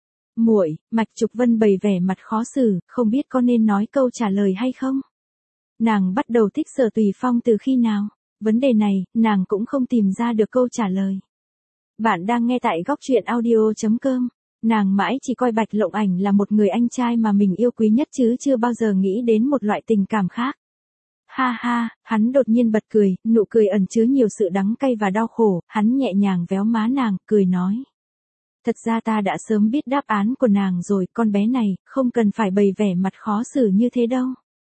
Muội, Mạch Trục Vân bày vẻ mặt khó xử, không biết có nên nói câu trả lời hay không? Nàng bắt đầu thích Sở Tùy Phong từ khi nào? Vấn đề này, nàng cũng không tìm ra được câu trả lời. Bạn đang nghe tại góc truyện audio chấm com. Nàng mãi chỉ coi Bạch Lộng Ảnh là một người anh trai mà mình yêu quý nhất chứ chưa bao giờ nghĩ đến một loại tình cảm khác. Ha ha, hắn đột nhiên bật cười, nụ cười ẩn chứa nhiều sự đắng cay và đau khổ, hắn nhẹ nhàng véo má nàng, cười nói. Thật ra ta đã sớm biết đáp án của nàng rồi, con bé này, không cần phải bày vẻ mặt khó xử như thế đâu.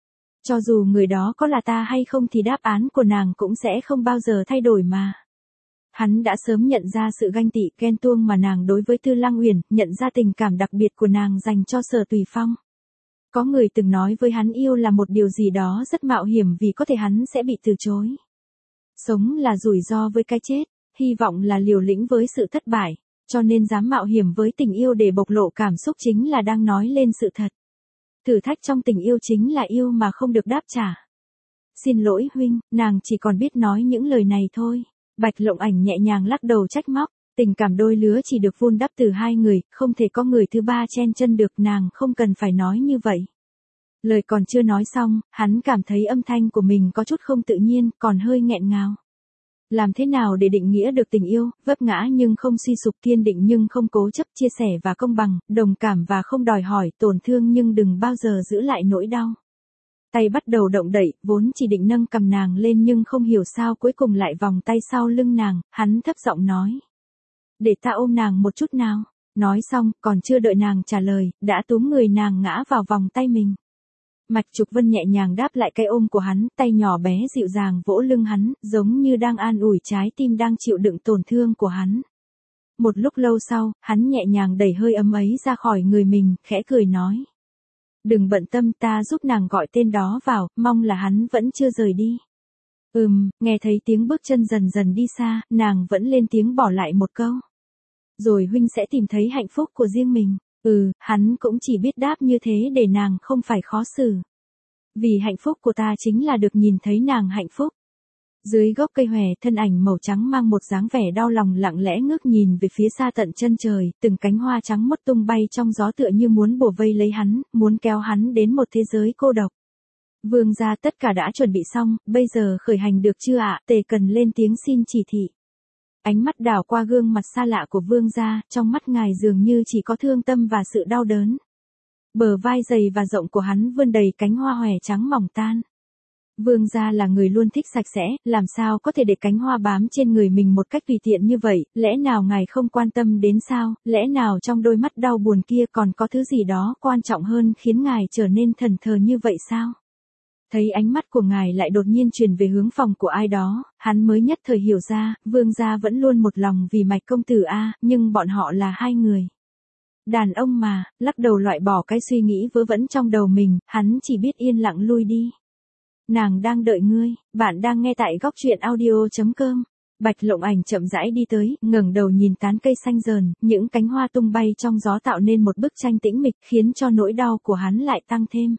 Cho dù người đó có là ta hay không thì đáp án của nàng cũng sẽ không bao giờ thay đổi mà. Hắn đã sớm nhận ra sự ganh tị ghen tuông mà nàng đối với Tư Lăng Uyển, nhận ra tình cảm đặc biệt của nàng dành cho Sở Tùy Phong. Có người từng nói với hắn yêu là một điều gì đó rất mạo hiểm vì có thể hắn sẽ bị từ chối. Sống là rủi ro với cái chết, hy vọng là liều lĩnh với sự thất bại, cho nên dám mạo hiểm với tình yêu để bộc lộ cảm xúc chính là đang nói lên sự thật. Thử thách trong tình yêu chính là yêu mà không được đáp trả. Xin lỗi huynh, nàng chỉ còn biết nói những lời này thôi. Bạch Lộng Ảnh nhẹ nhàng lắc đầu trách móc, tình cảm đôi lứa chỉ được vun đắp từ hai người, không thể có người thứ ba chen chân được, nàng không cần phải nói như vậy. Lời còn chưa nói xong, hắn cảm thấy âm thanh của mình có chút không tự nhiên, còn hơi nghẹn ngào. Làm thế nào để định nghĩa được tình yêu, vấp ngã nhưng không suy sụp, kiên định nhưng không cố chấp, chia sẻ và công bằng, đồng cảm và không đòi hỏi, tổn thương nhưng đừng bao giờ giữ lại nỗi đau. Tay bắt đầu động đậy, vốn chỉ định nâng cầm nàng lên nhưng không hiểu sao cuối cùng lại vòng tay sau lưng nàng, hắn thấp giọng nói. Để ta ôm nàng một chút nào. Nói xong, còn chưa đợi nàng trả lời, đã túm người nàng ngã vào vòng tay mình. Mạch Trục Vân nhẹ nhàng đáp lại cái ôm của hắn, tay nhỏ bé dịu dàng vỗ lưng hắn, giống như đang an ủi trái tim đang chịu đựng tổn thương của hắn. Một lúc lâu sau, hắn nhẹ nhàng đẩy hơi ấm ấy ra khỏi người mình, khẽ cười nói. Đừng bận tâm, ta giúp nàng gọi tên đó vào, mong là hắn vẫn chưa rời đi. Ừm, nghe thấy tiếng bước chân dần dần đi xa, nàng vẫn lên tiếng bỏ lại một câu. Rồi huynh sẽ tìm thấy hạnh phúc của riêng mình. Ừ, hắn cũng chỉ biết đáp như thế để nàng không phải khó xử. Vì hạnh phúc của ta chính là được nhìn thấy nàng hạnh phúc. Dưới gốc cây hòe, thân ảnh màu trắng mang một dáng vẻ đau lòng lặng lẽ ngước nhìn về phía xa tận chân trời, từng cánh hoa trắng mốt tung bay trong gió tựa như muốn bủa vây lấy hắn, muốn kéo hắn đến một thế giới cô độc. Vương gia, tất cả đã chuẩn bị xong, bây giờ khởi hành được chưa ạ? Tề Cần lên tiếng xin chỉ thị. Ánh mắt đảo qua gương mặt xa lạ của vương gia, trong mắt ngài dường như chỉ có thương tâm và sự đau đớn. Bờ vai dày và rộng của hắn vươn đầy cánh hoa hòe trắng mỏng tan. Vương gia là người luôn thích sạch sẽ, làm sao có thể để cánh hoa bám trên người mình một cách tùy tiện như vậy, lẽ nào ngài không quan tâm đến sao, lẽ nào trong đôi mắt đau buồn kia còn có thứ gì đó quan trọng hơn khiến ngài trở nên thần thờ như vậy sao? Thấy ánh mắt của ngài lại đột nhiên chuyển về hướng phòng của ai đó, hắn mới nhất thời hiểu ra, vương gia vẫn luôn một lòng vì Mạch công tử a, nhưng bọn họ là hai người. Đàn ông mà, lắc đầu loại bỏ cái suy nghĩ vớ vẩn trong đầu mình, hắn chỉ biết yên lặng lui đi. Nàng đang đợi ngươi, bạn đang nghe tại góc truyện audio chấm com. Bạch Lộng Ảnh chậm rãi đi tới, ngẩng đầu nhìn tán cây xanh rờn, những cánh hoa tung bay trong gió tạo nên một bức tranh tĩnh mịch, khiến cho nỗi đau của hắn lại tăng thêm.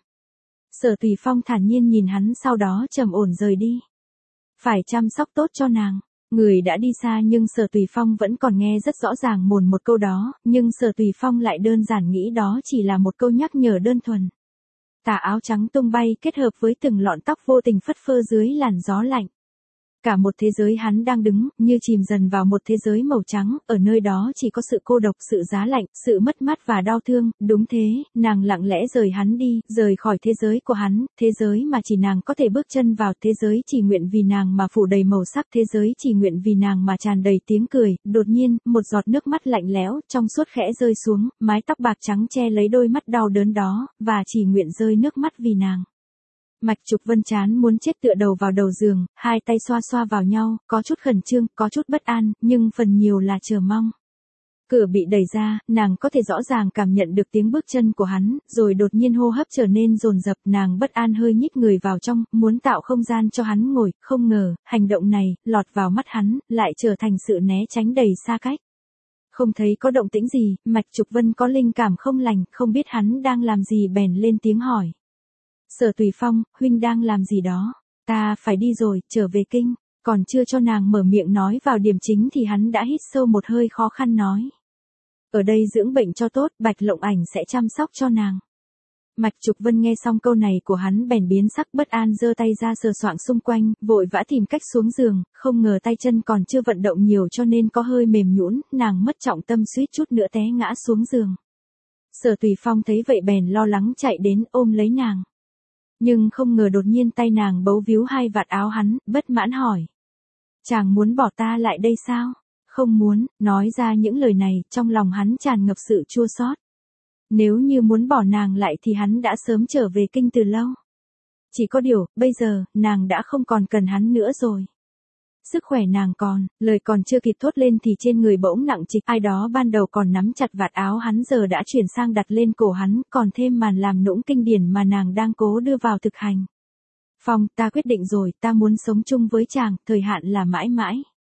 Sở Tùy Phong thản nhiên nhìn hắn, sau đó trầm ổn rời đi. Phải chăm sóc tốt cho nàng. Người đã đi xa nhưng Sở Tùy Phong vẫn còn nghe rất rõ ràng mồn một câu đó, nhưng Sở Tùy Phong lại đơn giản nghĩ đó chỉ là một câu nhắc nhở đơn thuần. Tà áo trắng tung bay kết hợp với từng lọn tóc vô tình phất phơ dưới làn gió lạnh. Cả một thế giới hắn đang đứng, như chìm dần vào một thế giới màu trắng, ở nơi đó chỉ có sự cô độc, sự giá lạnh, sự mất mát và đau thương, đúng thế, nàng lặng lẽ rời hắn đi, rời khỏi thế giới của hắn, thế giới mà chỉ nàng có thể bước chân vào, thế giới chỉ nguyện vì nàng mà phủ đầy màu sắc, thế giới chỉ nguyện vì nàng mà tràn đầy tiếng cười, đột nhiên, một giọt nước mắt lạnh lẽo, trong suốt khẽ rơi xuống, mái tóc bạc trắng che lấy đôi mắt đau đớn đó, và chỉ nguyện rơi nước mắt vì nàng. Mạch Trục Vân chán muốn chết tựa đầu vào đầu giường, hai tay xoa xoa vào nhau, có chút khẩn trương, có chút bất an, nhưng phần nhiều là chờ mong. Cửa bị đẩy ra, nàng có thể rõ ràng cảm nhận được tiếng bước chân của hắn, rồi đột nhiên hô hấp trở nên dồn dập, nàng bất an hơi nhích người vào trong, muốn tạo không gian cho hắn ngồi, không ngờ, hành động này, lọt vào mắt hắn, lại trở thành sự né tránh đầy xa cách. Không thấy có động tĩnh gì, Mạch Trục Vân có linh cảm không lành, không biết hắn đang làm gì bèn lên tiếng hỏi. Sở Tùy Phong, huynh đang làm gì đó? Ta phải đi rồi, trở về kinh. Còn chưa cho nàng mở miệng nói vào điểm chính thì hắn đã hít sâu một hơi khó khăn nói. Ở đây dưỡng bệnh cho tốt, Bạch Lộng Ảnh sẽ chăm sóc cho nàng. Mạch Trục Vân nghe xong câu này của hắn bèn biến sắc, bất an giơ tay ra sờ soạng xung quanh, vội vã tìm cách xuống giường, không ngờ tay chân còn chưa vận động nhiều cho nên có hơi mềm nhũn, nàng mất trọng tâm suýt chút nữa té ngã xuống giường. Sở Tùy Phong thấy vậy bèn lo lắng chạy đến ôm lấy nàng. Nhưng không ngờ đột nhiên tay nàng bấu víu hai vạt áo hắn, bất mãn hỏi. Chàng muốn bỏ ta lại đây sao? Không muốn, nói ra những lời này, trong lòng hắn tràn ngập sự chua xót. Nếu như muốn bỏ nàng lại thì hắn đã sớm trở về kinh từ lâu. Chỉ có điều, bây giờ, nàng đã không còn cần hắn nữa rồi. Sức khỏe nàng còn, lời còn chưa kịp thốt lên thì trên người bỗng nặng trịch, ai đó ban đầu còn nắm chặt vạt áo hắn giờ đã chuyển sang đặt lên cổ hắn, còn thêm màn làm nũng kinh điển mà nàng đang cố đưa vào thực hành. Phong, ta quyết định rồi, ta muốn sống chung với chàng, thời hạn là mãi mãi.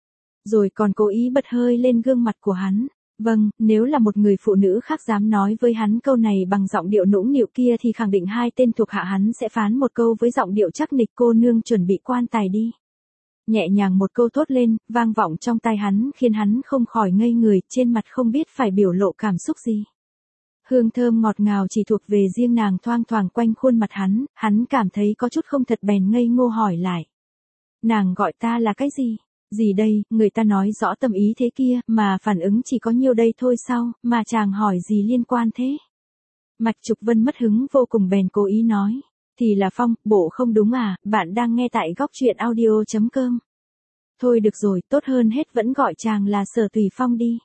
Rồi còn cố ý bật hơi lên gương mặt của hắn. Vâng, nếu là một người phụ nữ khác dám nói với hắn câu này bằng giọng điệu nũng nịu kia thì khẳng định hai tên thuộc hạ hắn sẽ phán một câu với giọng điệu chắc nịch, cô nương chuẩn bị quan tài đi. Nhẹ nhàng một câu thốt lên, vang vọng trong tai hắn khiến hắn không khỏi ngây người, trên mặt không biết phải biểu lộ cảm xúc gì. Hương thơm ngọt ngào chỉ thuộc về riêng nàng thoang thoảng quanh khuôn mặt hắn, hắn cảm thấy có chút không thật bèn ngây ngô hỏi lại. Nàng gọi ta là cái gì? Gì đây, người ta nói rõ tâm ý thế kia, mà phản ứng chỉ có nhiêu đây thôi sao, mà chàng hỏi gì liên quan thế? Mạch Trục Vân mất hứng vô cùng bèn cố ý nói. Thì là Phong, bộ không đúng à, bạn đang nghe tại góc truyện audio chấm com. Thôi được rồi, tốt hơn hết vẫn gọi chàng là Sở Tùy Phong đi.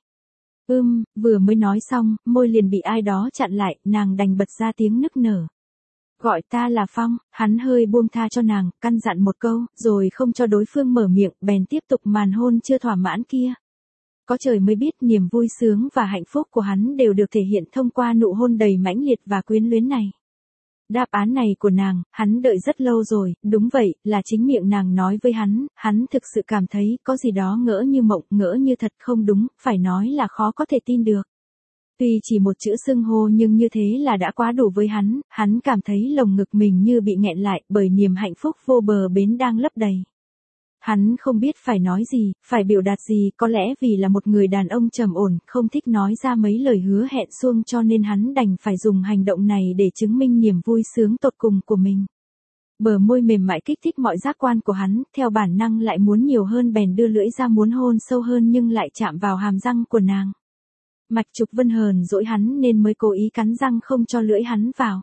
Ưm, vừa mới nói xong, môi liền bị ai đó chặn lại, nàng đành bật ra tiếng nức nở. Gọi ta là Phong, hắn hơi buông tha cho nàng, căn dặn một câu, rồi không cho đối phương mở miệng, bèn tiếp tục màn hôn chưa thỏa mãn kia. Có trời mới biết niềm vui sướng và hạnh phúc của hắn đều được thể hiện thông qua nụ hôn đầy mãnh liệt và quyến luyến này. Đáp án này của nàng, hắn đợi rất lâu rồi, đúng vậy, là chính miệng nàng nói với hắn, hắn thực sự cảm thấy có gì đó ngỡ như mộng, ngỡ như thật, không đúng, phải nói là khó có thể tin được. Tuy chỉ một chữ xưng hô nhưng như thế là đã quá đủ với hắn, hắn cảm thấy lồng ngực mình như bị nghẹn lại bởi niềm hạnh phúc vô bờ bến đang lấp đầy. Hắn không biết phải nói gì, phải biểu đạt gì, có lẽ vì là một người đàn ông trầm ổn, không thích nói ra mấy lời hứa hẹn suông cho nên hắn đành phải dùng hành động này để chứng minh niềm vui sướng tột cùng của mình. Bờ môi mềm mại kích thích mọi giác quan của hắn, theo bản năng lại muốn nhiều hơn bèn đưa lưỡi ra muốn hôn sâu hơn nhưng lại chạm vào hàm răng của nàng. Mạch Trục Vân hờn dỗi hắn nên mới cố ý cắn răng không cho lưỡi hắn vào.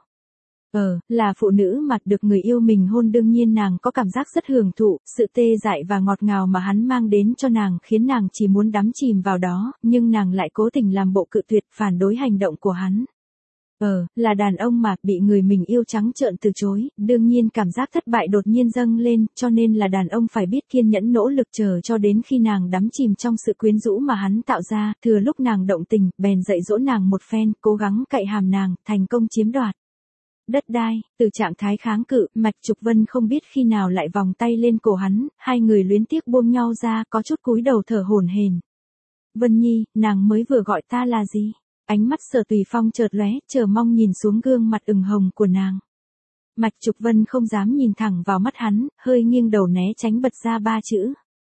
Ờ, là phụ nữ mà được người yêu mình hôn đương nhiên nàng có cảm giác rất hưởng thụ, sự tê dại và ngọt ngào mà hắn mang đến cho nàng khiến nàng chỉ muốn đắm chìm vào đó, nhưng nàng lại cố tình làm bộ cự tuyệt phản đối hành động của hắn. Ờ, là đàn ông mà bị người mình yêu trắng trợn từ chối, đương nhiên cảm giác thất bại đột nhiên dâng lên, cho nên là đàn ông phải biết kiên nhẫn nỗ lực chờ cho đến khi nàng đắm chìm trong sự quyến rũ mà hắn tạo ra, thừa lúc nàng động tình, bèn dạy dỗ nàng một phen, cố gắng cậy hàm nàng, thành công chiếm đoạt đất đai. Từ trạng thái kháng cự, Mạch Trục Vân không biết khi nào lại vòng tay lên cổ hắn, hai người luyến tiếc buông nhau ra, có chút cúi đầu thở hổn hển. Vân Nhi, nàng mới vừa gọi ta là gì? Ánh mắt Sở Tùy Phong chợt lóe, chờ mong nhìn xuống gương mặt ửng hồng của nàng. Mạch Trục Vân không dám nhìn thẳng vào mắt hắn, hơi nghiêng đầu né tránh bật ra ba chữ.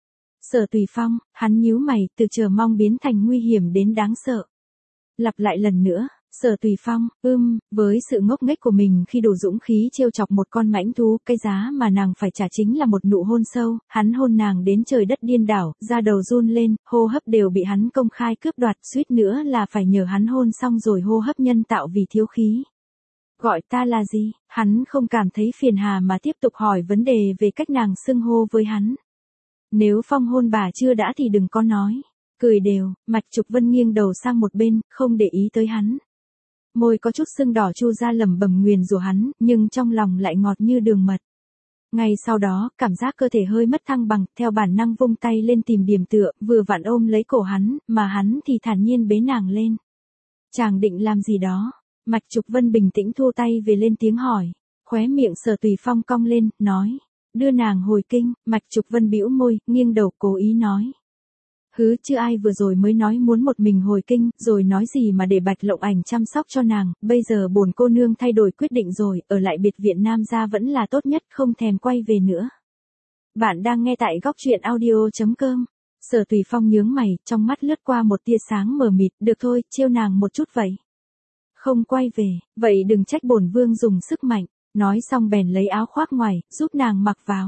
Sở Tùy Phong, hắn nhíu mày, từ chờ mong biến thành nguy hiểm đến đáng sợ. Lặp lại lần nữa, Sở Tùy Phong, ưm, với sự ngốc nghếch của mình khi đủ dũng khí trêu chọc một con mãnh thú, cái giá mà nàng phải trả chính là một nụ hôn sâu, hắn hôn nàng đến trời đất điên đảo, da đầu run lên, hô hấp đều bị hắn công khai cướp đoạt, suýt nữa là phải nhờ hắn hôn xong rồi hô hấp nhân tạo vì thiếu khí. Gọi ta là gì? Hắn không cảm thấy phiền hà mà tiếp tục hỏi vấn đề về cách nàng xưng hô với hắn. Nếu Phong hôn bà chưa đã thì đừng có nói. Cười đều, Mạch Trục Vân nghiêng đầu sang một bên, không để ý tới hắn. Môi có chút sưng đỏ chu ra lẩm bẩm nguyền rủa hắn, nhưng trong lòng lại ngọt như đường mật. Ngay sau đó, cảm giác cơ thể hơi mất thăng bằng, theo bản năng vung tay lên tìm điểm tựa, vừa vặn ôm lấy cổ hắn, mà hắn thì thản nhiên bế nàng lên. Chàng định làm gì đó? Mạch Trục Vân bình tĩnh thu tay về lên tiếng hỏi. Khóe miệng Sở Tùy Phong cong lên, nói. Đưa nàng hồi kinh. Mạch Trục Vân bĩu môi, nghiêng đầu cố ý nói. Hứ, chứ ai vừa rồi mới nói muốn một mình hồi kinh, rồi nói gì mà để Bạch Lộng Ảnh chăm sóc cho nàng, bây giờ bổn cô nương thay đổi quyết định rồi, ở lại biệt viện Nam gia vẫn là tốt nhất, không thèm quay về nữa. Bạn đang nghe tại góc truyện audio chấm com. Sở Tùy Phong nhướng mày, trong mắt lướt qua một tia sáng mờ mịt, được thôi, trêu nàng một chút vậy. Không quay về, vậy đừng trách bổn vương dùng sức mạnh, nói xong bèn lấy áo khoác ngoài, giúp nàng mặc vào.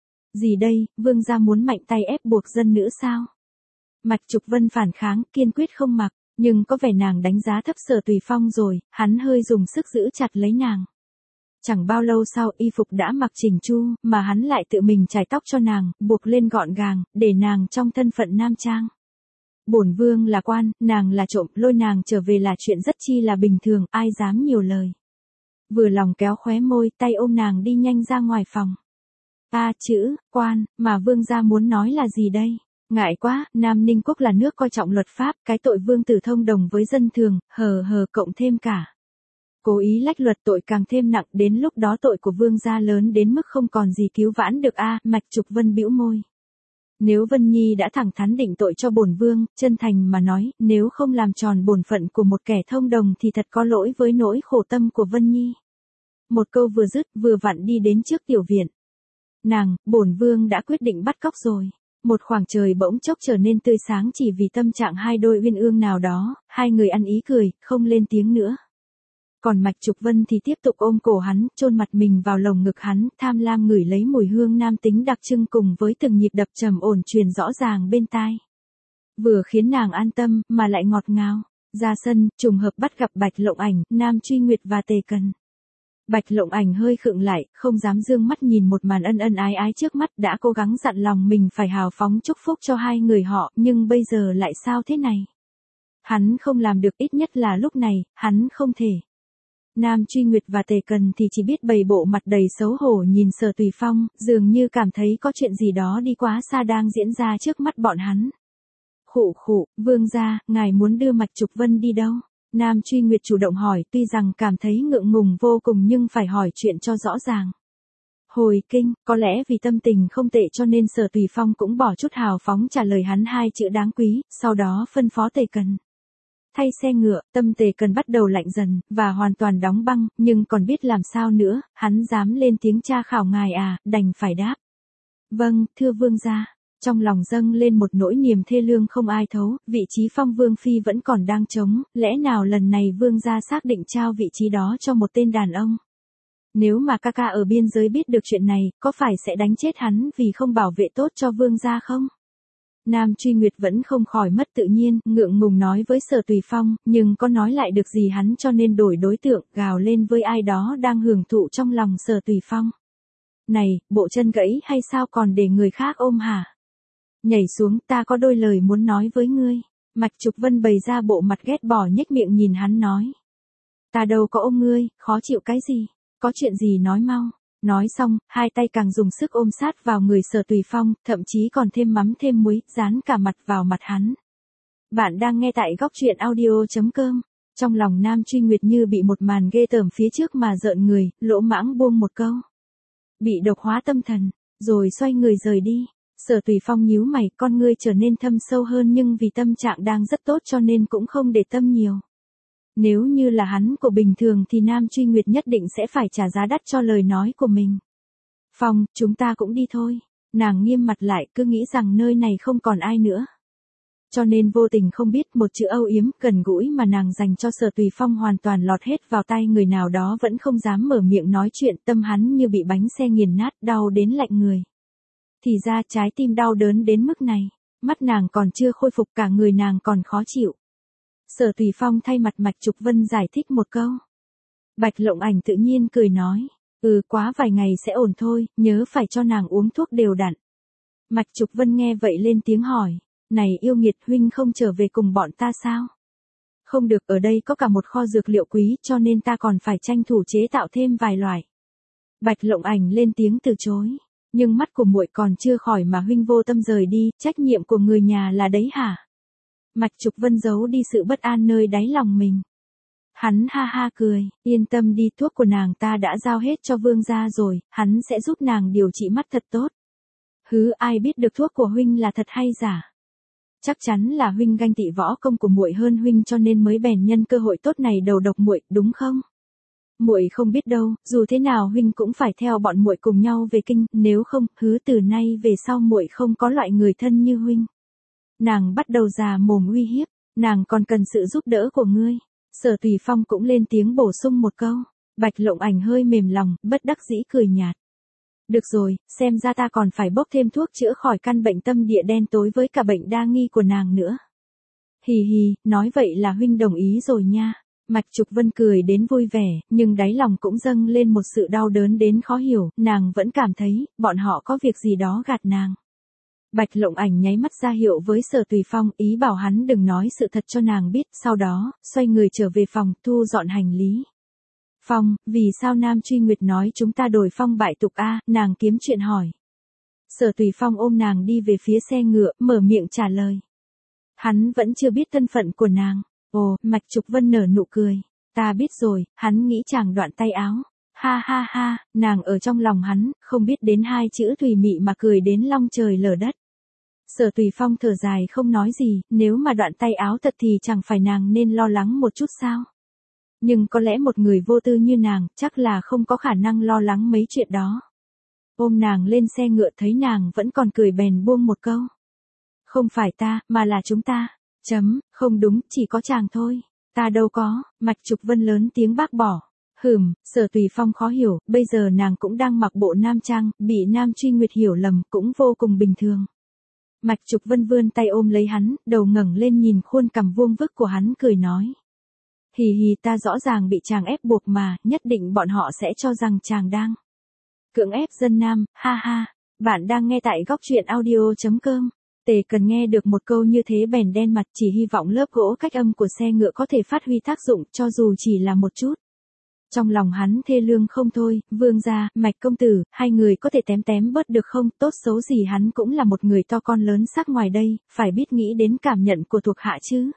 Gì đây, vương gia muốn mạnh tay ép buộc dân nữ sao? Mạch Trục Vân phản kháng, kiên quyết không mặc, nhưng có vẻ nàng đánh giá thấp Sở Tùy Phong rồi, hắn hơi dùng sức giữ chặt lấy nàng. Chẳng bao lâu sau y phục đã mặc chỉnh chu, mà hắn lại tự mình chải tóc cho nàng, buộc lên gọn gàng, để nàng trong thân phận nam trang. Bổn vương là quan, nàng là trộm, lôi nàng trở về là chuyện rất chi là bình thường, ai dám nhiều lời. Vừa lòng kéo khóe môi, tay ôm nàng đi nhanh ra ngoài phòng. A chữ, quan, mà vương gia muốn nói là gì đây? Ngại quá, Nam Ninh Quốc là nước coi trọng luật pháp, cái tội vương tử thông đồng với dân thường, hờ hờ cộng thêm cả. Cố ý lách luật tội càng thêm nặng, đến lúc đó tội của vương gia lớn đến mức không còn gì cứu vãn được a. Mạch Trục Vân bĩu môi. Nếu Vân Nhi đã thẳng thắn định tội cho bổn vương, chân thành mà nói, nếu không làm tròn bổn phận của một kẻ thông đồng thì thật có lỗi với nỗi khổ tâm của Vân Nhi. Một câu vừa dứt, vừa vặn đi đến trước tiểu viện. Nàng, bổn vương đã quyết định bắt cóc rồi. Một khoảng trời bỗng chốc trở nên tươi sáng chỉ vì tâm trạng hai đôi uyên ương nào đó, hai người ăn ý cười, không lên tiếng nữa. Còn Mạch Trục Vân thì tiếp tục ôm cổ hắn, chôn mặt mình vào lồng ngực hắn, tham lam ngửi lấy mùi hương nam tính đặc trưng cùng với từng nhịp đập trầm ổn truyền rõ ràng bên tai. Vừa khiến nàng an tâm, mà lại ngọt ngào. Ra sân, trùng hợp bắt gặp Bạch Lộng Ảnh, Nam Truy Nguyệt và Tề Cần. Bạch Lộng Ảnh hơi khựng lại, không dám dương mắt nhìn một màn ân ân ái ái trước mắt, đã cố gắng dặn lòng mình phải hào phóng chúc phúc cho hai người họ, nhưng bây giờ lại sao thế này? Hắn không làm được, ít nhất là lúc này, hắn không thể. Nam Truy Nguyệt và Tề Cần thì chỉ biết bày bộ mặt đầy xấu hổ nhìn Sở Tùy Phong, dường như cảm thấy có chuyện gì đó đi quá xa đang diễn ra trước mắt bọn hắn. Khụ khụ, vương gia, ngài muốn đưa Mạch Trục Vân đi đâu? Nam Truy Nguyệt chủ động hỏi, tuy rằng cảm thấy ngượng ngùng vô cùng nhưng phải hỏi chuyện cho rõ ràng. Hồi kinh, có lẽ vì tâm tình không tệ cho nên Sở Tùy Phong cũng bỏ chút hào phóng trả lời hắn hai chữ đáng quý, sau đó phân phó Tề Cần. Thay xe ngựa, tâm Tề Cần bắt đầu lạnh dần, và hoàn toàn đóng băng, nhưng còn biết làm sao nữa, hắn dám lên tiếng tra khảo ngài à, đành phải đáp. Vâng, thưa vương gia. Trong lòng dâng lên một nỗi niềm thê lương không ai thấu, vị trí phong vương phi vẫn còn đang trống, lẽ nào lần này vương gia xác định trao vị trí đó cho một tên đàn ông. Nếu mà ca ca ở biên giới biết được chuyện này, có phải sẽ đánh chết hắn vì không bảo vệ tốt cho vương gia không? Nam Truy Nguyệt vẫn không khỏi mất tự nhiên, ngượng ngùng nói với Sở Tùy Phong, nhưng có nói lại được gì hắn cho nên đổi đối tượng, gào lên với ai đó đang hưởng thụ trong lòng Sở Tùy Phong. Này, bộ chân gãy hay sao còn để người khác ôm hả? Nhảy xuống, ta có đôi lời muốn nói với ngươi. Mạch Trục Vân bày ra bộ mặt ghét bỏ nhếch miệng nhìn hắn nói. Ta đâu có ôm ngươi, khó chịu cái gì, có chuyện gì nói mau. Nói xong, hai tay càng dùng sức ôm sát vào người Sở Tùy Phong, thậm chí còn thêm mắm thêm muối, dán cả mặt vào mặt hắn. Bạn đang nghe tại góc truyện audio chấm com. Trong lòng Nam Truy Nguyệt như bị một màn ghê tởm phía trước mà rợn người, lỗ mãng buông một câu. Bị độc hóa tâm thần, rồi xoay người rời đi. Sở Tùy Phong nhíu mày, con ngươi trở nên thâm sâu hơn nhưng vì tâm trạng đang rất tốt cho nên cũng không để tâm nhiều. Nếu như là hắn của bình thường thì Nam Truy Nguyệt nhất định sẽ phải trả giá đắt cho lời nói của mình. Phong, chúng ta cũng đi thôi. Nàng nghiêm mặt lại, cứ nghĩ rằng nơi này không còn ai nữa. Cho nên vô tình không biết một chữ âu yếm gần gũi mà nàng dành cho Sở Tùy Phong hoàn toàn lọt hết vào tai người nào đó vẫn không dám mở miệng nói chuyện, tâm hắn như bị bánh xe nghiền nát, đau đến lạnh người. Thì ra trái tim đau đớn đến mức này, mắt nàng còn chưa khôi phục cả người nàng còn khó chịu. Sở Tùy Phong thay mặt Mạch Trục Vân giải thích một câu. Bạch Lộng Ảnh tự nhiên cười nói, ừ quá vài ngày sẽ ổn thôi, nhớ phải cho nàng uống thuốc đều đặn. Mạch Trục Vân nghe vậy lên tiếng hỏi, này yêu nghiệt huynh không trở về cùng bọn ta sao? Không được, ở đây có cả một kho dược liệu quý cho nên ta còn phải tranh thủ chế tạo thêm vài loại. Bạch Lộng Ảnh lên tiếng từ chối. Nhưng mắt của muội còn chưa khỏi mà huynh vô tâm rời đi, trách nhiệm của người nhà là đấy hả? Mạch Trục Vân giấu đi sự bất an nơi đáy lòng mình. Hắn ha ha cười, yên tâm đi, thuốc của nàng ta đã giao hết cho vương gia rồi, hắn sẽ giúp nàng điều trị mắt thật tốt. Hứ, ai biết được thuốc của huynh là thật hay giả? Chắc chắn là huynh ganh tị võ công của muội hơn huynh cho nên mới bèn nhân cơ hội tốt này đầu độc muội, đúng không? Muội không biết đâu, dù thế nào huynh cũng phải theo bọn muội cùng nhau về kinh, nếu không, hứ từ nay về sau muội không có loại người thân như huynh. Nàng bắt đầu già mồm uy hiếp, nàng còn cần sự giúp đỡ của ngươi. Sở Tùy Phong cũng lên tiếng bổ sung một câu. Bạch Lộng Ảnh hơi mềm lòng, bất đắc dĩ cười nhạt. Được rồi, xem ra ta còn phải bốc thêm thuốc chữa khỏi căn bệnh tâm địa đen tối với cả bệnh đa nghi của nàng nữa. Hì hì, nói vậy là huynh đồng ý rồi nha. Mạch Trục Vân cười đến vui vẻ, nhưng đáy lòng cũng dâng lên một sự đau đớn đến khó hiểu, nàng vẫn cảm thấy, bọn họ có việc gì đó gạt nàng. Bạch Lộng Ảnh nháy mắt ra hiệu với Sở Tùy Phong, ý bảo hắn đừng nói sự thật cho nàng biết, sau đó, xoay người trở về phòng, thu dọn hành lý. Phong, vì sao Nam Truy Nguyệt nói chúng ta đổi phong bại tục a? Nàng kiếm chuyện hỏi. Sở Tùy Phong ôm nàng đi về phía xe ngựa, mở miệng trả lời. Hắn vẫn chưa biết thân phận của nàng. Ồ, Mạch Trục Vân nở nụ cười. Ta biết rồi, hắn nghĩ chàng đoạn tay áo. Ha ha ha, nàng ở trong lòng hắn, không biết đến hai chữ tùy mị mà cười đến long trời lở đất. Sở Tùy Phong thở dài không nói gì, nếu mà đoạn tay áo thật thì chẳng phải nàng nên lo lắng một chút sao? Nhưng có lẽ một người vô tư như nàng, chắc là không có khả năng lo lắng mấy chuyện đó. Ôm nàng lên xe ngựa thấy nàng vẫn còn cười bèn buông một câu. Không phải ta, mà là chúng ta. Chấm, không đúng, chỉ có chàng thôi. Ta đâu có, Mạch Trục Vân lớn tiếng bác bỏ. Hừm, Sở Tùy Phong khó hiểu, bây giờ nàng cũng đang mặc bộ nam trang, bị Nam Truy Nguyệt hiểu lầm, cũng vô cùng bình thường. Mạch Trục Vân vươn tay ôm lấy hắn, đầu ngẩng lên nhìn khuôn cằm vuông vức của hắn cười nói. Hì hì, ta rõ ràng bị chàng ép buộc mà, nhất định bọn họ sẽ cho rằng chàng đang cưỡng ép dân nam, ha ha. Bạn đang nghe tại góc truyện audio chấm com. Tề Cần nghe được một câu như thế bèn đen mặt, chỉ hy vọng lớp gỗ cách âm của xe ngựa có thể phát huy tác dụng cho dù chỉ là một chút. Trong lòng hắn thê lương không thôi, vương gia, Mạch công tử, hai người có thể tém tém bớt được không, tốt xấu gì hắn cũng là một người to con lớn xác ngoài đây, phải biết nghĩ đến cảm nhận của thuộc hạ chứ.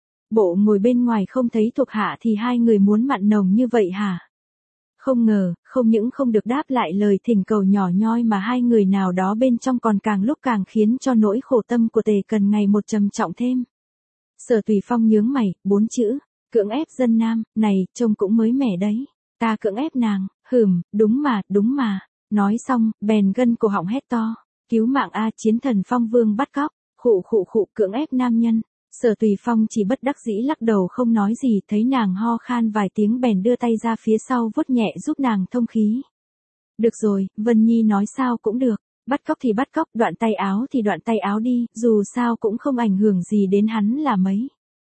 Bộ ngồi bên ngoài không thấy thuộc hạ thì hai người muốn mặn nồng như vậy hả? Không ngờ, không những không được đáp lại lời thỉnh cầu nhỏ nhoi mà hai người nào đó bên trong còn càng lúc càng khiến cho nỗi khổ tâm của Tề Cần ngày một trầm trọng thêm. Sở Tùy Phong nhướng mày, bốn chữ, cưỡng ép dân nam, này, trông cũng mới mẻ đấy. Ta cưỡng ép nàng, hừm, đúng mà, đúng mà. Nói xong, bèn gân cổ họng hét to. Cứu mạng a, chiến thần Phong Vương bắt cóc, khụ khụ khụ cưỡng ép nam nhân. Sở Tùy Phong chỉ bất đắc dĩ lắc đầu không nói gì, thấy nàng ho khan vài tiếng bèn đưa tay ra phía sau vuốt nhẹ giúp nàng thông khí. Được rồi, Vân Nhi nói sao cũng được, bắt cóc thì bắt cóc, đoạn tay áo thì đoạn tay áo đi, dù sao cũng không ảnh hưởng gì đến hắn là mấy.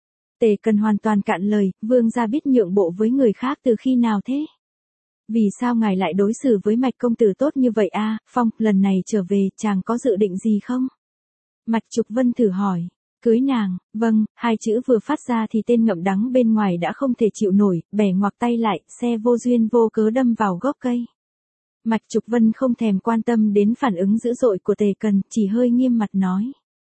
Tề Cần hoàn toàn cạn lời, vương gia biết nhượng bộ với người khác từ khi nào thế? Vì sao ngài lại đối xử với Mạch công tử tốt như vậy a? Phong, lần này trở về, chàng có dự định gì không? Mạch Trục Vân thử hỏi. Cưới nàng, vâng, hai chữ vừa phát ra thì tên ngậm đắng bên ngoài đã không thể chịu nổi, bẻ ngoặc tay lại, xe vô duyên vô cớ đâm vào gốc cây. Mạch Trục Vân không thèm quan tâm đến phản ứng dữ dội của Tề Cần, chỉ hơi nghiêm mặt nói.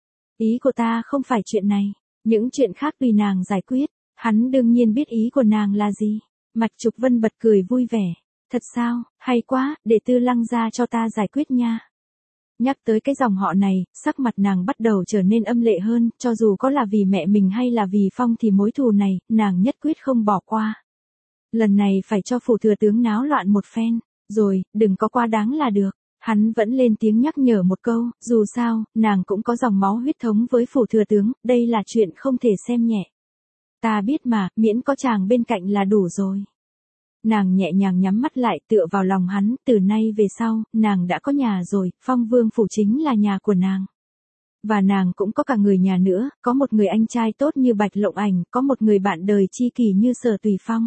Ý của ta không phải chuyện này, những chuyện khác tùy nàng giải quyết, hắn đương nhiên biết ý của nàng là gì. Mạch Trục Vân bật cười vui vẻ. Thật sao, hay quá, để Tư Lăng ra cho ta giải quyết nha. Nhắc tới cái dòng họ này, sắc mặt nàng bắt đầu trở nên âm lệ hơn, cho dù có là vì mẹ mình hay là vì Phong thì mối thù này, nàng nhất quyết không bỏ qua. Lần này phải cho phủ thừa tướng náo loạn một phen, rồi, đừng có quá đáng là được. Hắn vẫn lên tiếng nhắc nhở một câu, dù sao, nàng cũng có dòng máu huyết thống với phủ thừa tướng, đây là chuyện không thể xem nhẹ. Ta biết mà, miễn có chàng bên cạnh là đủ rồi. Nàng nhẹ nhàng nhắm mắt lại tựa vào lòng hắn, từ nay về sau, nàng đã có nhà rồi, Phong Vương phủ chính là nhà của nàng. Và nàng cũng có cả người nhà nữa, có một người anh trai tốt như Bạch Lộng Ảnh, có một người bạn đời chi kỷ như Sở Tùy Phong.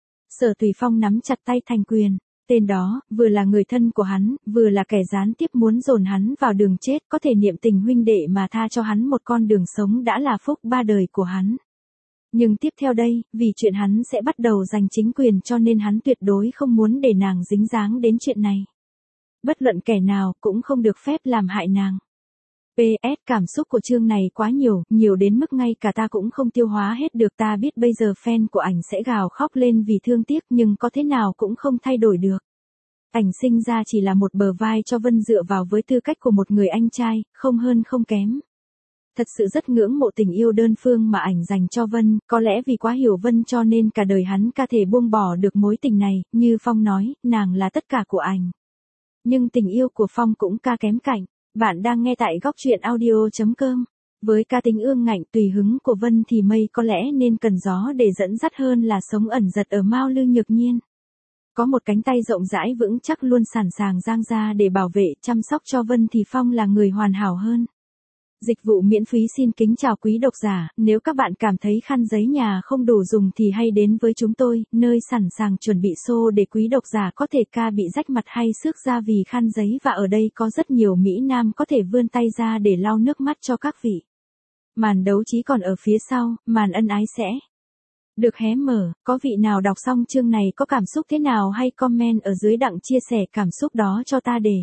Sở Tùy Phong nắm chặt tay thành quyền, tên đó, vừa là người thân của hắn, vừa là kẻ gián tiếp muốn dồn hắn vào đường chết, có thể niệm tình huynh đệ mà tha cho hắn một con đường sống đã là phúc ba đời của hắn. Nhưng tiếp theo đây, vì chuyện hắn sẽ bắt đầu giành chính quyền cho nên hắn tuyệt đối không muốn để nàng dính dáng đến chuyện này. Bất luận kẻ nào cũng không được phép làm hại nàng. pê ét Cảm xúc của chương này quá nhiều, nhiều đến mức ngay cả ta cũng không tiêu hóa hết được. Ta biết bây giờ fan của ảnh sẽ gào khóc lên vì thương tiếc nhưng có thế nào cũng không thay đổi được. Ảnh sinh ra chỉ là một bờ vai cho Vân dựa vào với tư cách của một người anh trai, không hơn không kém. Thật sự rất ngưỡng mộ tình yêu đơn phương mà ảnh dành cho Vân, có lẽ vì quá hiểu Vân cho nên cả đời hắn ca thể buông bỏ được mối tình này, như Phong nói, nàng là tất cả của ảnh. Nhưng tình yêu của Phong cũng ca kém cạnh. Bạn đang nghe tại góc truyện audio chấm com. Với ca tính ương ngạnh tùy hứng của Vân thì mây có lẽ nên cần gió để dẫn dắt hơn là sống ẩn giật ở Mao Lư Nhược Nhiên. Có một cánh tay rộng rãi vững chắc luôn sẵn sàng giang ra để bảo vệ, chăm sóc cho Vân thì Phong là người hoàn hảo hơn. Dịch vụ miễn phí xin kính chào quý độc giả, nếu các bạn cảm thấy khăn giấy nhà không đủ dùng thì hãy đến với chúng tôi, nơi sẵn sàng chuẩn bị xô để quý độc giả có thể ca bị rách mặt hay xước da vì khăn giấy và ở đây có rất nhiều Mỹ Nam có thể vươn tay ra để lau nước mắt cho các vị. Màn đấu trí còn ở phía sau, màn ân ái sẽ được hé mở, có vị nào đọc xong chương này có cảm xúc thế nào hay comment ở dưới đặng chia sẻ cảm xúc đó cho ta để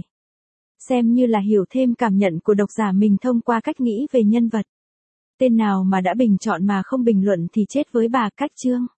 xem như là hiểu thêm cảm nhận của độc giả mình thông qua cách nghĩ về nhân vật. Tên nào mà đã bình chọn mà không bình luận thì chết với bà. Cách chương.